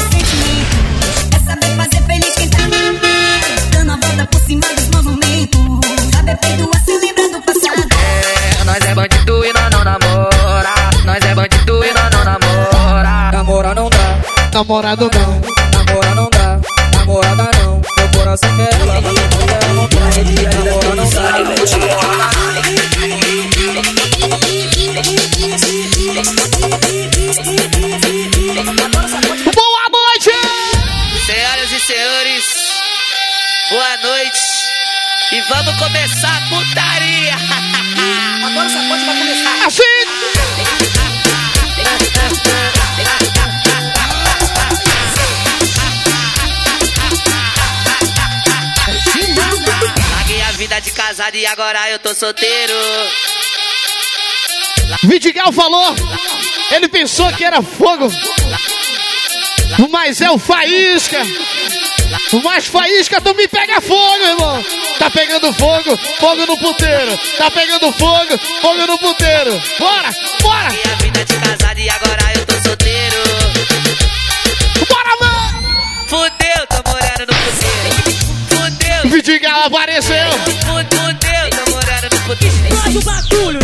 [SPEAKER 2] Saber fazer feliz quem tá dando a volta por cima dos movimentos. Saber perdoar sem lembrar do passado.
[SPEAKER 23] É, nós é bandido e nós não namora. Nós é bandido e nós não namora. Namora não dá.
[SPEAKER 3] Namorado não.
[SPEAKER 23] Namora não dá. Namorada não. Meu coração quer ela. Namora não dá.
[SPEAKER 3] Boa noite!
[SPEAKER 19] Senhoras e senhores, boa noite. E vamos começar a putaria.
[SPEAKER 23] Agora essa coisa vai começar.
[SPEAKER 3] Assim!
[SPEAKER 19] Larguei a vida de casado e agora eu tô solteiro.
[SPEAKER 3] Vidigal falou, ele pensou que era fogo, mas é o Faísca. Mas Faísca, tu me pega fogo, irmão. Tá pegando fogo, fogo no puteiro. Tá pegando fogo, fogo no puteiro. Bora, bora.
[SPEAKER 19] Larguei a vida de casado e agora eu tô solteiro.
[SPEAKER 3] Bora, mano.
[SPEAKER 19] Fudeu, tô morando no puteiro. Fudeu.
[SPEAKER 3] Vidigal apareceu.
[SPEAKER 19] Fudeu, tô morando no puteiro.
[SPEAKER 22] Faz o bagulho.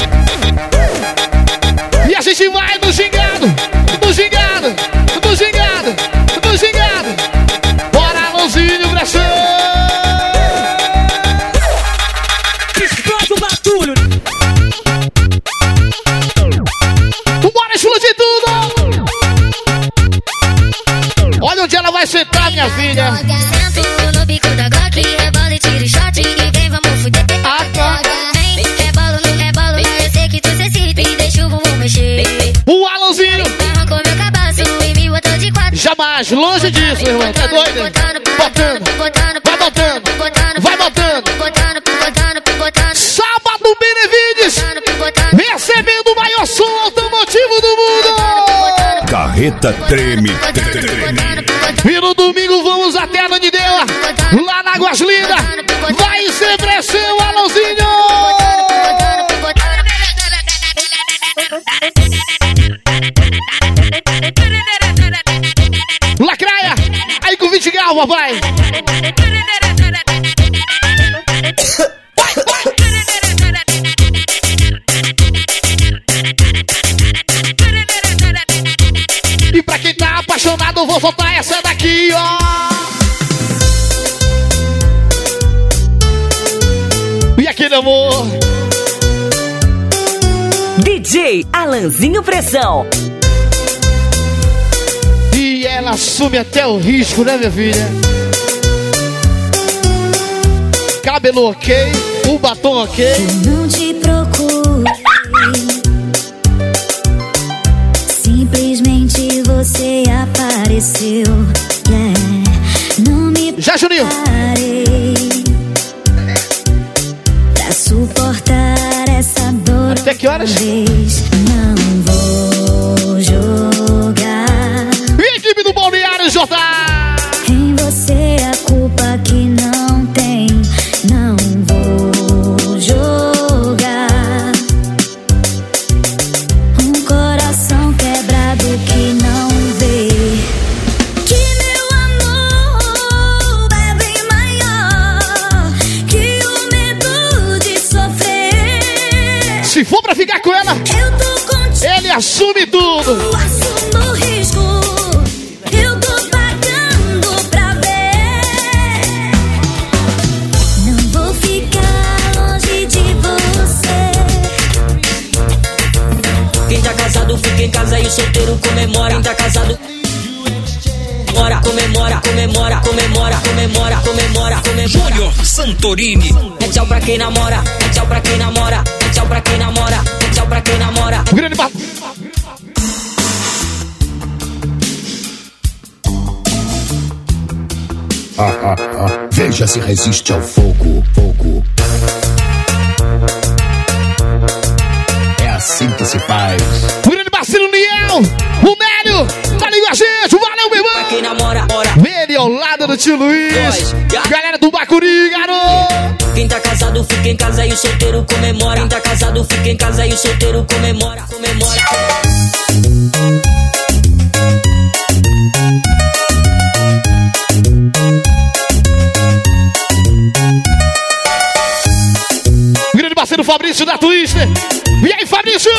[SPEAKER 3] E a gente vai no gingado, no gingado, no gingado, no gingado. Bora, Alãozinho, pressão.
[SPEAKER 22] Explode o bagulho.
[SPEAKER 3] Bora explodir tudo. Olha onde ela vai sentar, minha filha.
[SPEAKER 6] Sento no bico da Glock, rebola e tira shot. E vem, vamos fuder. Vem, rebolo no rebolo. Eu sei que tu se excita e deixa o bumbum mexer.
[SPEAKER 3] O Alãozinho
[SPEAKER 6] arrancou meu cabaço e me botou de quatro.
[SPEAKER 3] jamais, longe disso, irmão. Tá doido? Botando, vai botando, vai botando. Sábado, Benevides, recebendo o maior som automotivo do mundo.
[SPEAKER 1] Carreta treme, treme.
[SPEAKER 3] E no domingo vamos até a Ananindeua, lá na Águas Lindas. Vai ser pressão, Alãozinho. Lacraia, aí com vinte graus, papai. E pra quem tá apaixonado, eu vou soltar essa daqui, ó. E aquele amor.
[SPEAKER 5] D J Alanzinho Pressão.
[SPEAKER 3] E ela assume até o risco, né, minha filha? Cabelo ok, o batom ok.
[SPEAKER 2] Eu não te procurei, simplesmente você apareceu. Yeah. Não me
[SPEAKER 3] Já, Juninho.
[SPEAKER 2] parei pra suportar essa dor.
[SPEAKER 3] Até que horas?
[SPEAKER 2] Não vou jogar
[SPEAKER 3] E equipe do Balneário J.
[SPEAKER 2] em você a culpa que não tem. Não vou jogar um coração quebrado que não vê que meu amor é bem maior que o medo de sofrer.
[SPEAKER 3] Se for pra ficar com ela,
[SPEAKER 2] Eu tô contigo,
[SPEAKER 3] ele assume tudo.
[SPEAKER 2] assumo o risco. Eu tô pagando pra ver. Não vou ficar longe de você.
[SPEAKER 17] Quem tá casado comemora, comemora, comemora, comemora, comemora, comemora, comemora.
[SPEAKER 4] Júnior Santorini.
[SPEAKER 17] É tchau pra quem namora, é tchau pra quem namora, é tchau pra quem namora, é tchau pra quem namora.
[SPEAKER 3] O grande ba...
[SPEAKER 7] Ah, ah, ah. Veja se resiste ao fogo, fogo. É assim que se faz.
[SPEAKER 3] O grande parceiro Leão, o Nélio, tá ali com a gente, valeu, meu irmão.
[SPEAKER 17] Pra quem namora, ora.
[SPEAKER 3] Ele ao lado do tio Luiz, galera do Bacuri, garoto.
[SPEAKER 17] Quem tá casado fica em casa e o solteiro comemora. Quem tá casado fica em casa e o solteiro comemora, comemora.
[SPEAKER 3] Grande parceiro Fabrício da Twister. E aí, Fabrício?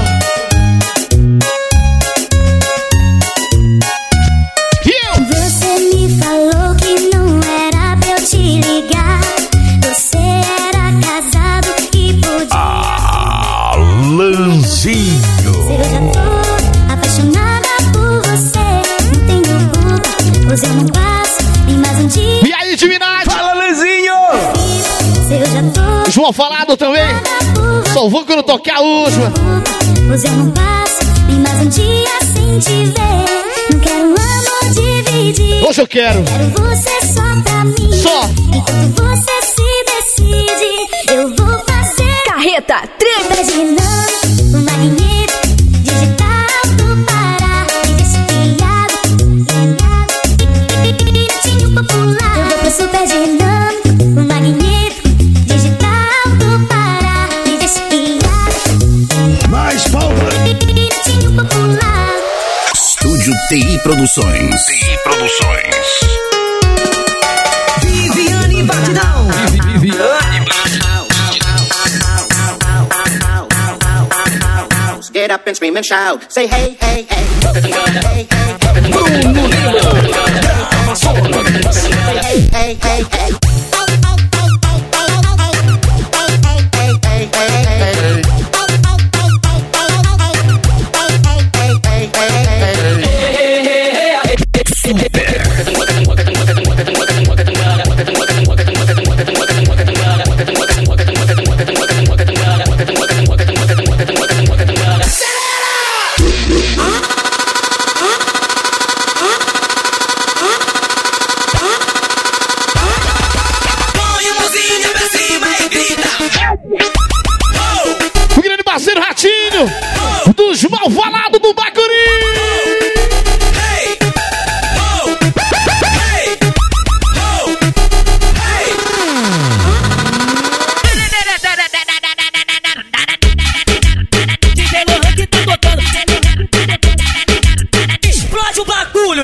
[SPEAKER 2] Você me falou que não era pra eu te ligar. Você era casado e podia.
[SPEAKER 1] Alanzinho.
[SPEAKER 2] Eu já tô apaixonada por você. Não tenho culpa, pois eu não passo em mais um dia.
[SPEAKER 3] E aí, Divinidade?
[SPEAKER 1] Fala, Alanzinho.
[SPEAKER 2] Eu já tô
[SPEAKER 3] João Falado também. Só vou quando tocar a última.
[SPEAKER 2] pois eu não passo em mais um dia sem te ver. Não quero um amor dividir.
[SPEAKER 3] Hoje eu quero.
[SPEAKER 2] Quero você só pra mim.
[SPEAKER 3] Só.
[SPEAKER 2] Enquanto você se decide, eu vou fazer
[SPEAKER 5] Carreta Trem.
[SPEAKER 2] Imaginando o magnífico digital do Pará. Investiado, engenhado, popular. Eu vou pro super dinâmico, o magnífico digital do Pará. Investiado,
[SPEAKER 7] Mais palmas.
[SPEAKER 2] popular.
[SPEAKER 7] Estúdio T I Produções.
[SPEAKER 1] T I Produções.
[SPEAKER 9] Viviane Batidão.
[SPEAKER 4] Viviane
[SPEAKER 9] Get up and scream and shout. Say hey, hey, hey. Hey, hey,
[SPEAKER 4] Bruno Lima.
[SPEAKER 9] hey, hey, hey, hey.
[SPEAKER 3] O grande parceiro Ratinho, dos Malvalados do Bacuri.
[SPEAKER 17] Explode o bagulho.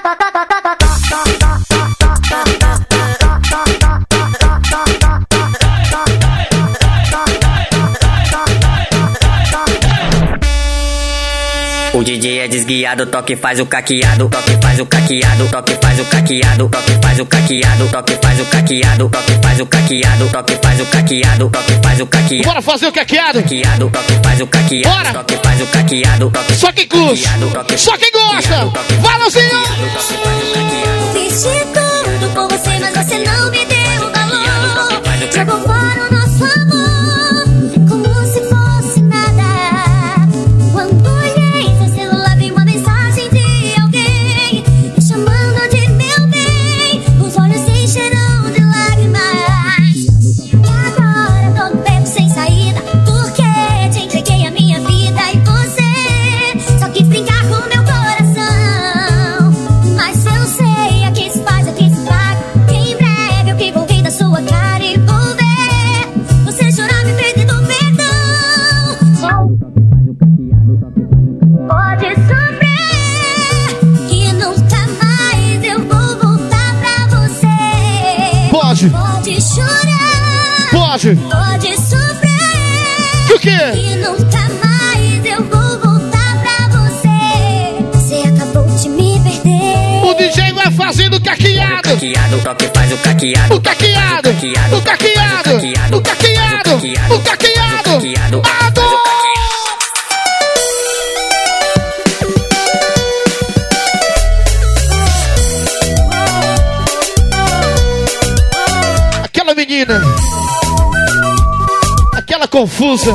[SPEAKER 17] O D J é desguiado, toque faz o caqueado, toque faz o caqueado, toque faz o caqueado, toque faz o caqueado, toque faz o caqueado, toque faz o caqueado, toque faz o caqueado, toque faz o caqueado.
[SPEAKER 3] Bora fazer o caqueado.
[SPEAKER 17] Caqueado, toque faz o caqueado.
[SPEAKER 3] Bora.
[SPEAKER 17] Toque faz o caqueado, toque
[SPEAKER 3] Só quem curte, só quem gosta. Vai, Luzinho.
[SPEAKER 2] Fiz de tudo por você, mas você não me deu valor. Jogou fora o nosso amor, como se fosse nada. Quando olhei seu celular, vi uma mensagem de alguém me chamando de meu bem. Os olhos se encheram de lágrimas. E agora tô no beco sem saída, porque te entreguei a minha vida e você só quis brincar com meu coração. Mas eu sei, aqui se faz, aqui se paga. Que em breve eu que vou rir da sua cara e vou ver você chorar me pedindo perdão. Pode sofrer, que nunca mais eu vou voltar pra você.
[SPEAKER 3] Pode.
[SPEAKER 2] Pode chorar,
[SPEAKER 3] Pode.
[SPEAKER 2] pode sofrer.
[SPEAKER 3] O quê?
[SPEAKER 2] E nunca mais eu vou voltar pra você. Você acabou de me perder.
[SPEAKER 3] O D J vai fazendo caqueado.
[SPEAKER 17] Caqueado, toque faz o caqueado.
[SPEAKER 3] O caqueado. O caqueado. O caqueado. O caqueado. Ado. Aquela confusa.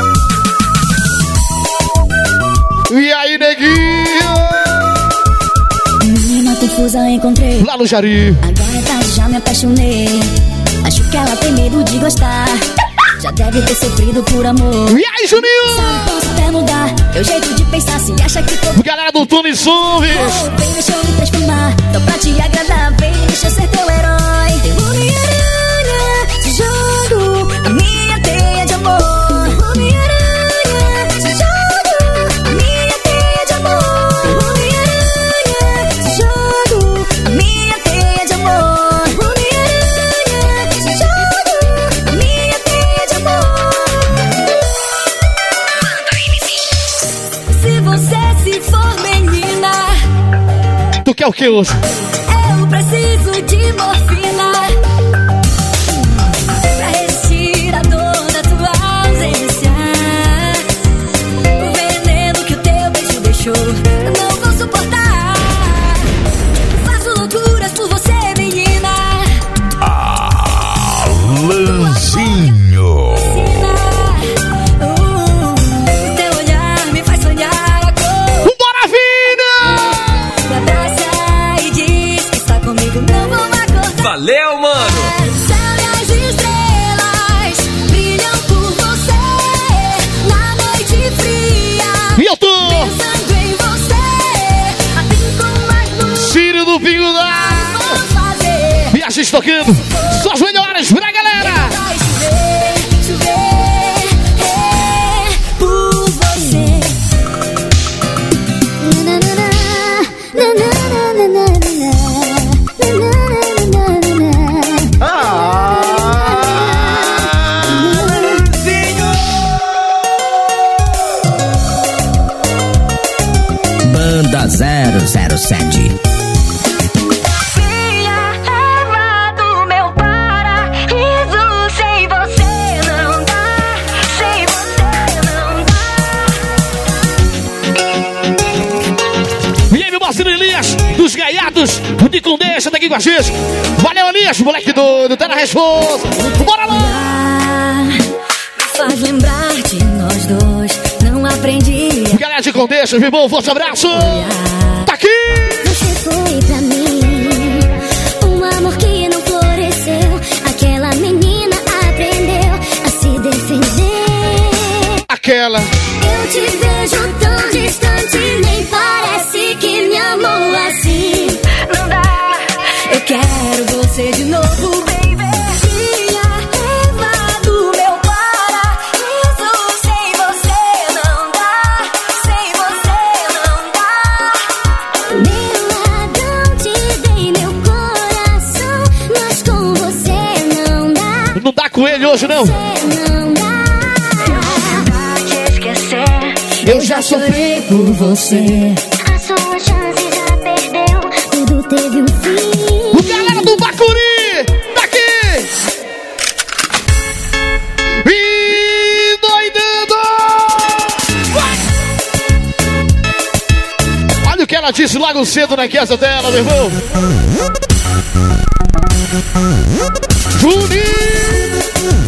[SPEAKER 3] E aí, neguinho?
[SPEAKER 2] Menina confusa encontrei
[SPEAKER 3] lá no Jari.
[SPEAKER 2] Agora é tarde, já me apaixonei. Acho que ela tem medo de gostar. Já deve ter sofrido por amor.
[SPEAKER 3] E aí, Juninho?
[SPEAKER 2] Sabe, posso até mudar teu jeito de pensar. Se acha que tô...
[SPEAKER 3] Galera do Tony Suves.
[SPEAKER 2] Oh, vem, deixa eu me transformar. Tô pra te agradar, vem, deixa eu ser teu herói. Eu vou me aranha, te jogo a minha teia de amor. Eu vou me aranha, te jogo a minha teia de amor. Eu vou me aranha, te jogo a minha teia de amor. Eu vou me aranha, te jogo a minha teia de amor. Se você se for menina,
[SPEAKER 3] tu quer o que hoje?
[SPEAKER 2] eu preciso de morfina pra resistir a dor da tua ausência. O veneno que o teu beijo deixou, eu não vou suportar. Faço loucuras por você, menina.
[SPEAKER 1] Alanzinho.
[SPEAKER 2] Uh, o teu olhar me faz sonhar a cor.
[SPEAKER 3] Bora, Vina!
[SPEAKER 2] Me abraça e diz que está comigo, não vou acordar.
[SPEAKER 8] Valeu, mano!
[SPEAKER 2] Céu e as estrelas brilham por você na noite fria.
[SPEAKER 3] E eu tô
[SPEAKER 2] pensando em você, assim como as luzes
[SPEAKER 3] Círio do Pingo da
[SPEAKER 2] vão fazer.
[SPEAKER 3] E a gente tocando só as melhores pra galera.
[SPEAKER 2] Vai chover, chover é, por você. Na, na, na, na, na, na, na, na,
[SPEAKER 17] Banda zero zero sete.
[SPEAKER 2] Filha, ela do meu paraíso. Sem você não dá, sem você não dá.
[SPEAKER 3] E aí, meu parceiro Elias, dos Gaiatos, de Condessa, tá aqui com a gente. Valeu, Elias, moleque doido, tá na resposta. Bora lá!
[SPEAKER 2] Me faz lembrar de nós dois. Não aprendi.
[SPEAKER 3] Galera de Condessa, meu irmão, forte abraço. Tá aqui!
[SPEAKER 2] Você foi pra mim um amor que não floresceu. Aquela menina aprendeu a se defender.
[SPEAKER 3] Aquela.
[SPEAKER 2] Eu te vejo tão distante, nem parece que me amou assim. Não dá, eu quero você de novo, baby. Filha, Eva do meu paraíso. Sem você não dá, sem você não dá. Meu ladrão, te dei meu coração, mas com você não dá.
[SPEAKER 3] Não dá com ele hoje, não.
[SPEAKER 2] Não dá.
[SPEAKER 3] Eu já sofri
[SPEAKER 2] por você. A sua chance já perdeu. Tudo teve um fim.
[SPEAKER 3] O galera do Bacuri, daqui! E doidando! Olha o que ela disse logo cedo na casa dela, meu irmão. Juninho!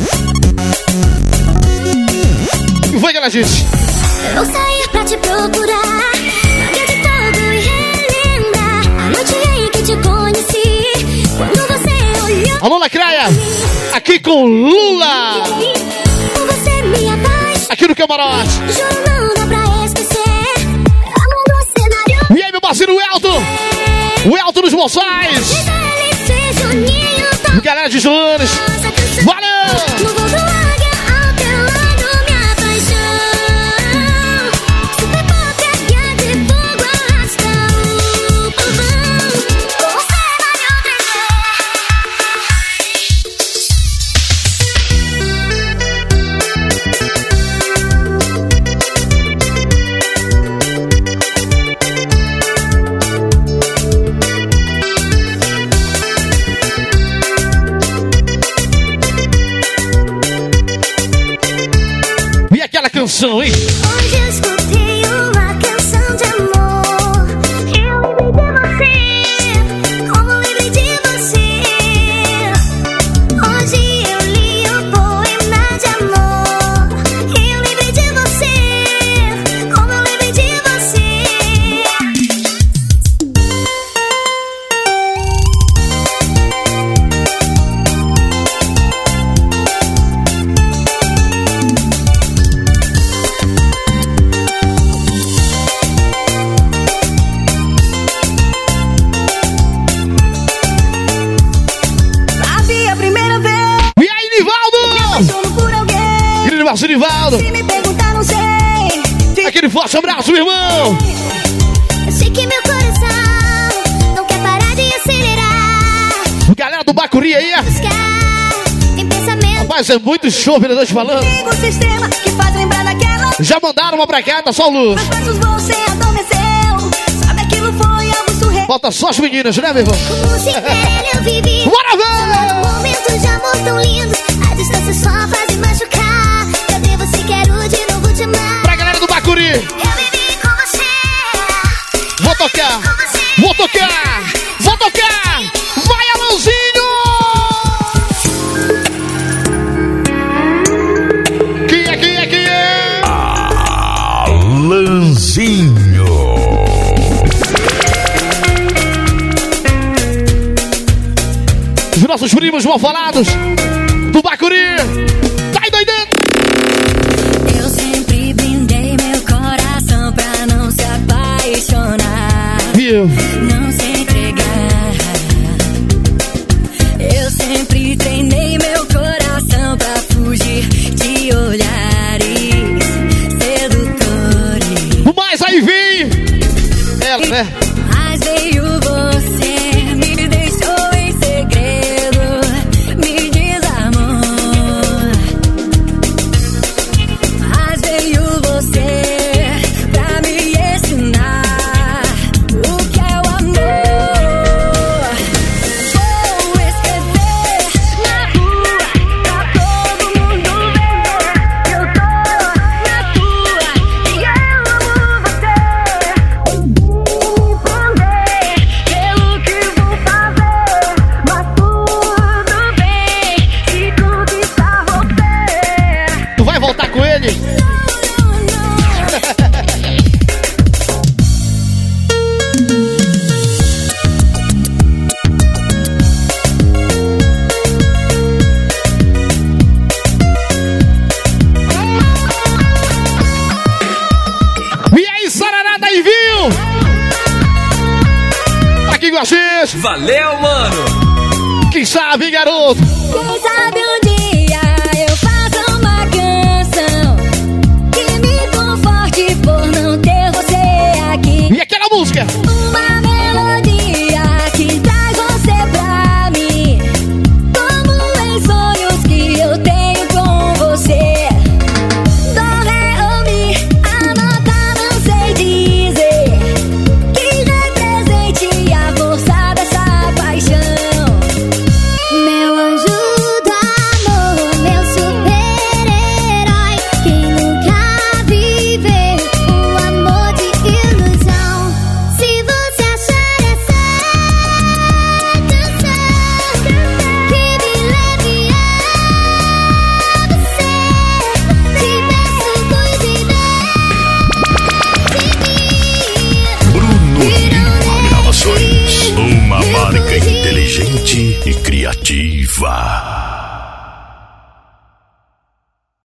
[SPEAKER 3] O que foi que ela disse?
[SPEAKER 2] Eu vou sair pra te procurar, larga de fogo e relembrar a noite em que te conheci, quando você olhou.
[SPEAKER 3] Alô, Lacraia, aqui com Lula.
[SPEAKER 2] Com você minha paz,
[SPEAKER 3] aqui no Camarote.
[SPEAKER 2] juro não dá pra esquecer. Amor no cenário.
[SPEAKER 3] E aí, meu parceiro Elton, o Elton dos Moçais. Galera de Joanes, valeu!
[SPEAKER 2] No voo do águia ao teu lado, minha paixão. Super pop, águia de fogo, arrasta o povão. Com você vai me
[SPEAKER 3] canção, hein?
[SPEAKER 2] Hoje eu escutei uma canção de amor. Eu lembrei de você, como lembrei de você. Hoje eu li apaixono por alguém.
[SPEAKER 3] Querido Marcelo Ivaldo.
[SPEAKER 2] Se me perguntar, não sei.
[SPEAKER 3] Aquele forte abraço, meu irmão.
[SPEAKER 2] Eu sei que meu coração não quer parar de acelerar.
[SPEAKER 3] Galera do Bacuri aí, é?
[SPEAKER 2] Em pensamento.
[SPEAKER 3] Rapaz, é muito show, eu tô te falando.
[SPEAKER 2] Ligo o sistema que faz lembrar daquela.
[SPEAKER 3] Já mandaram uma pra cá, tá só o Luz.
[SPEAKER 2] Meus passos você adormeceu. Sabe, aquilo foi algo surreal.
[SPEAKER 3] Falta só as meninas, né, meu irmão?
[SPEAKER 2] Como se velho eu vivi.
[SPEAKER 3] Bora ver!
[SPEAKER 2] Momentos de amor tão lindos. A distância só faz me machucar. Cadê você? Quero de novo te amar.
[SPEAKER 3] Pra galera do Bacuri.
[SPEAKER 2] Eu vivi com você.
[SPEAKER 3] Vou tocar, vou tocar, vou tocar. Vai, Alanzinho! Quem é, quem é, quem é?
[SPEAKER 1] Alanzinho.
[SPEAKER 3] Os nossos primos mal falados do Bacuri. Tá aí doidando.
[SPEAKER 2] Eu sempre brindei meu coração pra não se apaixonar.
[SPEAKER 3] Viu?
[SPEAKER 2] Não se entregar. Eu sempre treinei meu coração pra fugir de olhares sedutores.
[SPEAKER 3] Mas aí vem ela, né?
[SPEAKER 2] Mas veio você, me deixou em segredo, me desarmou. Mas veio você pra me ensinar o que é o amor. Vou escrever na rua pra todo mundo ver. Eu tô na tua e eu amo você. Me prender pelo que vou fazer, mas tudo bem se conquistar você.
[SPEAKER 3] Tu vai voltar com ele? E aí, Sararada aí, viu? Aqui com a gente.
[SPEAKER 4] Valeu, mano.
[SPEAKER 3] Quem sabe, hein, garoto?
[SPEAKER 2] Quem sabe um dia eu faço uma canção que me conforte por não ter você aqui.
[SPEAKER 3] E aquela música?
[SPEAKER 2] Uma melodia que traz você pra mim, como em sonhos que eu tenho com você. Dó, ré ou mi, a nota não sei dizer, que represente a força dessa paixão. Meu anjo do amor, meu super-herói, quem nunca viveu um amor de ilusão. Se você achar essa canção que me leve a você, te peço, cuide bem de mim.
[SPEAKER 1] Bruno Lima Gravações. Uma marca inteligente e criativa.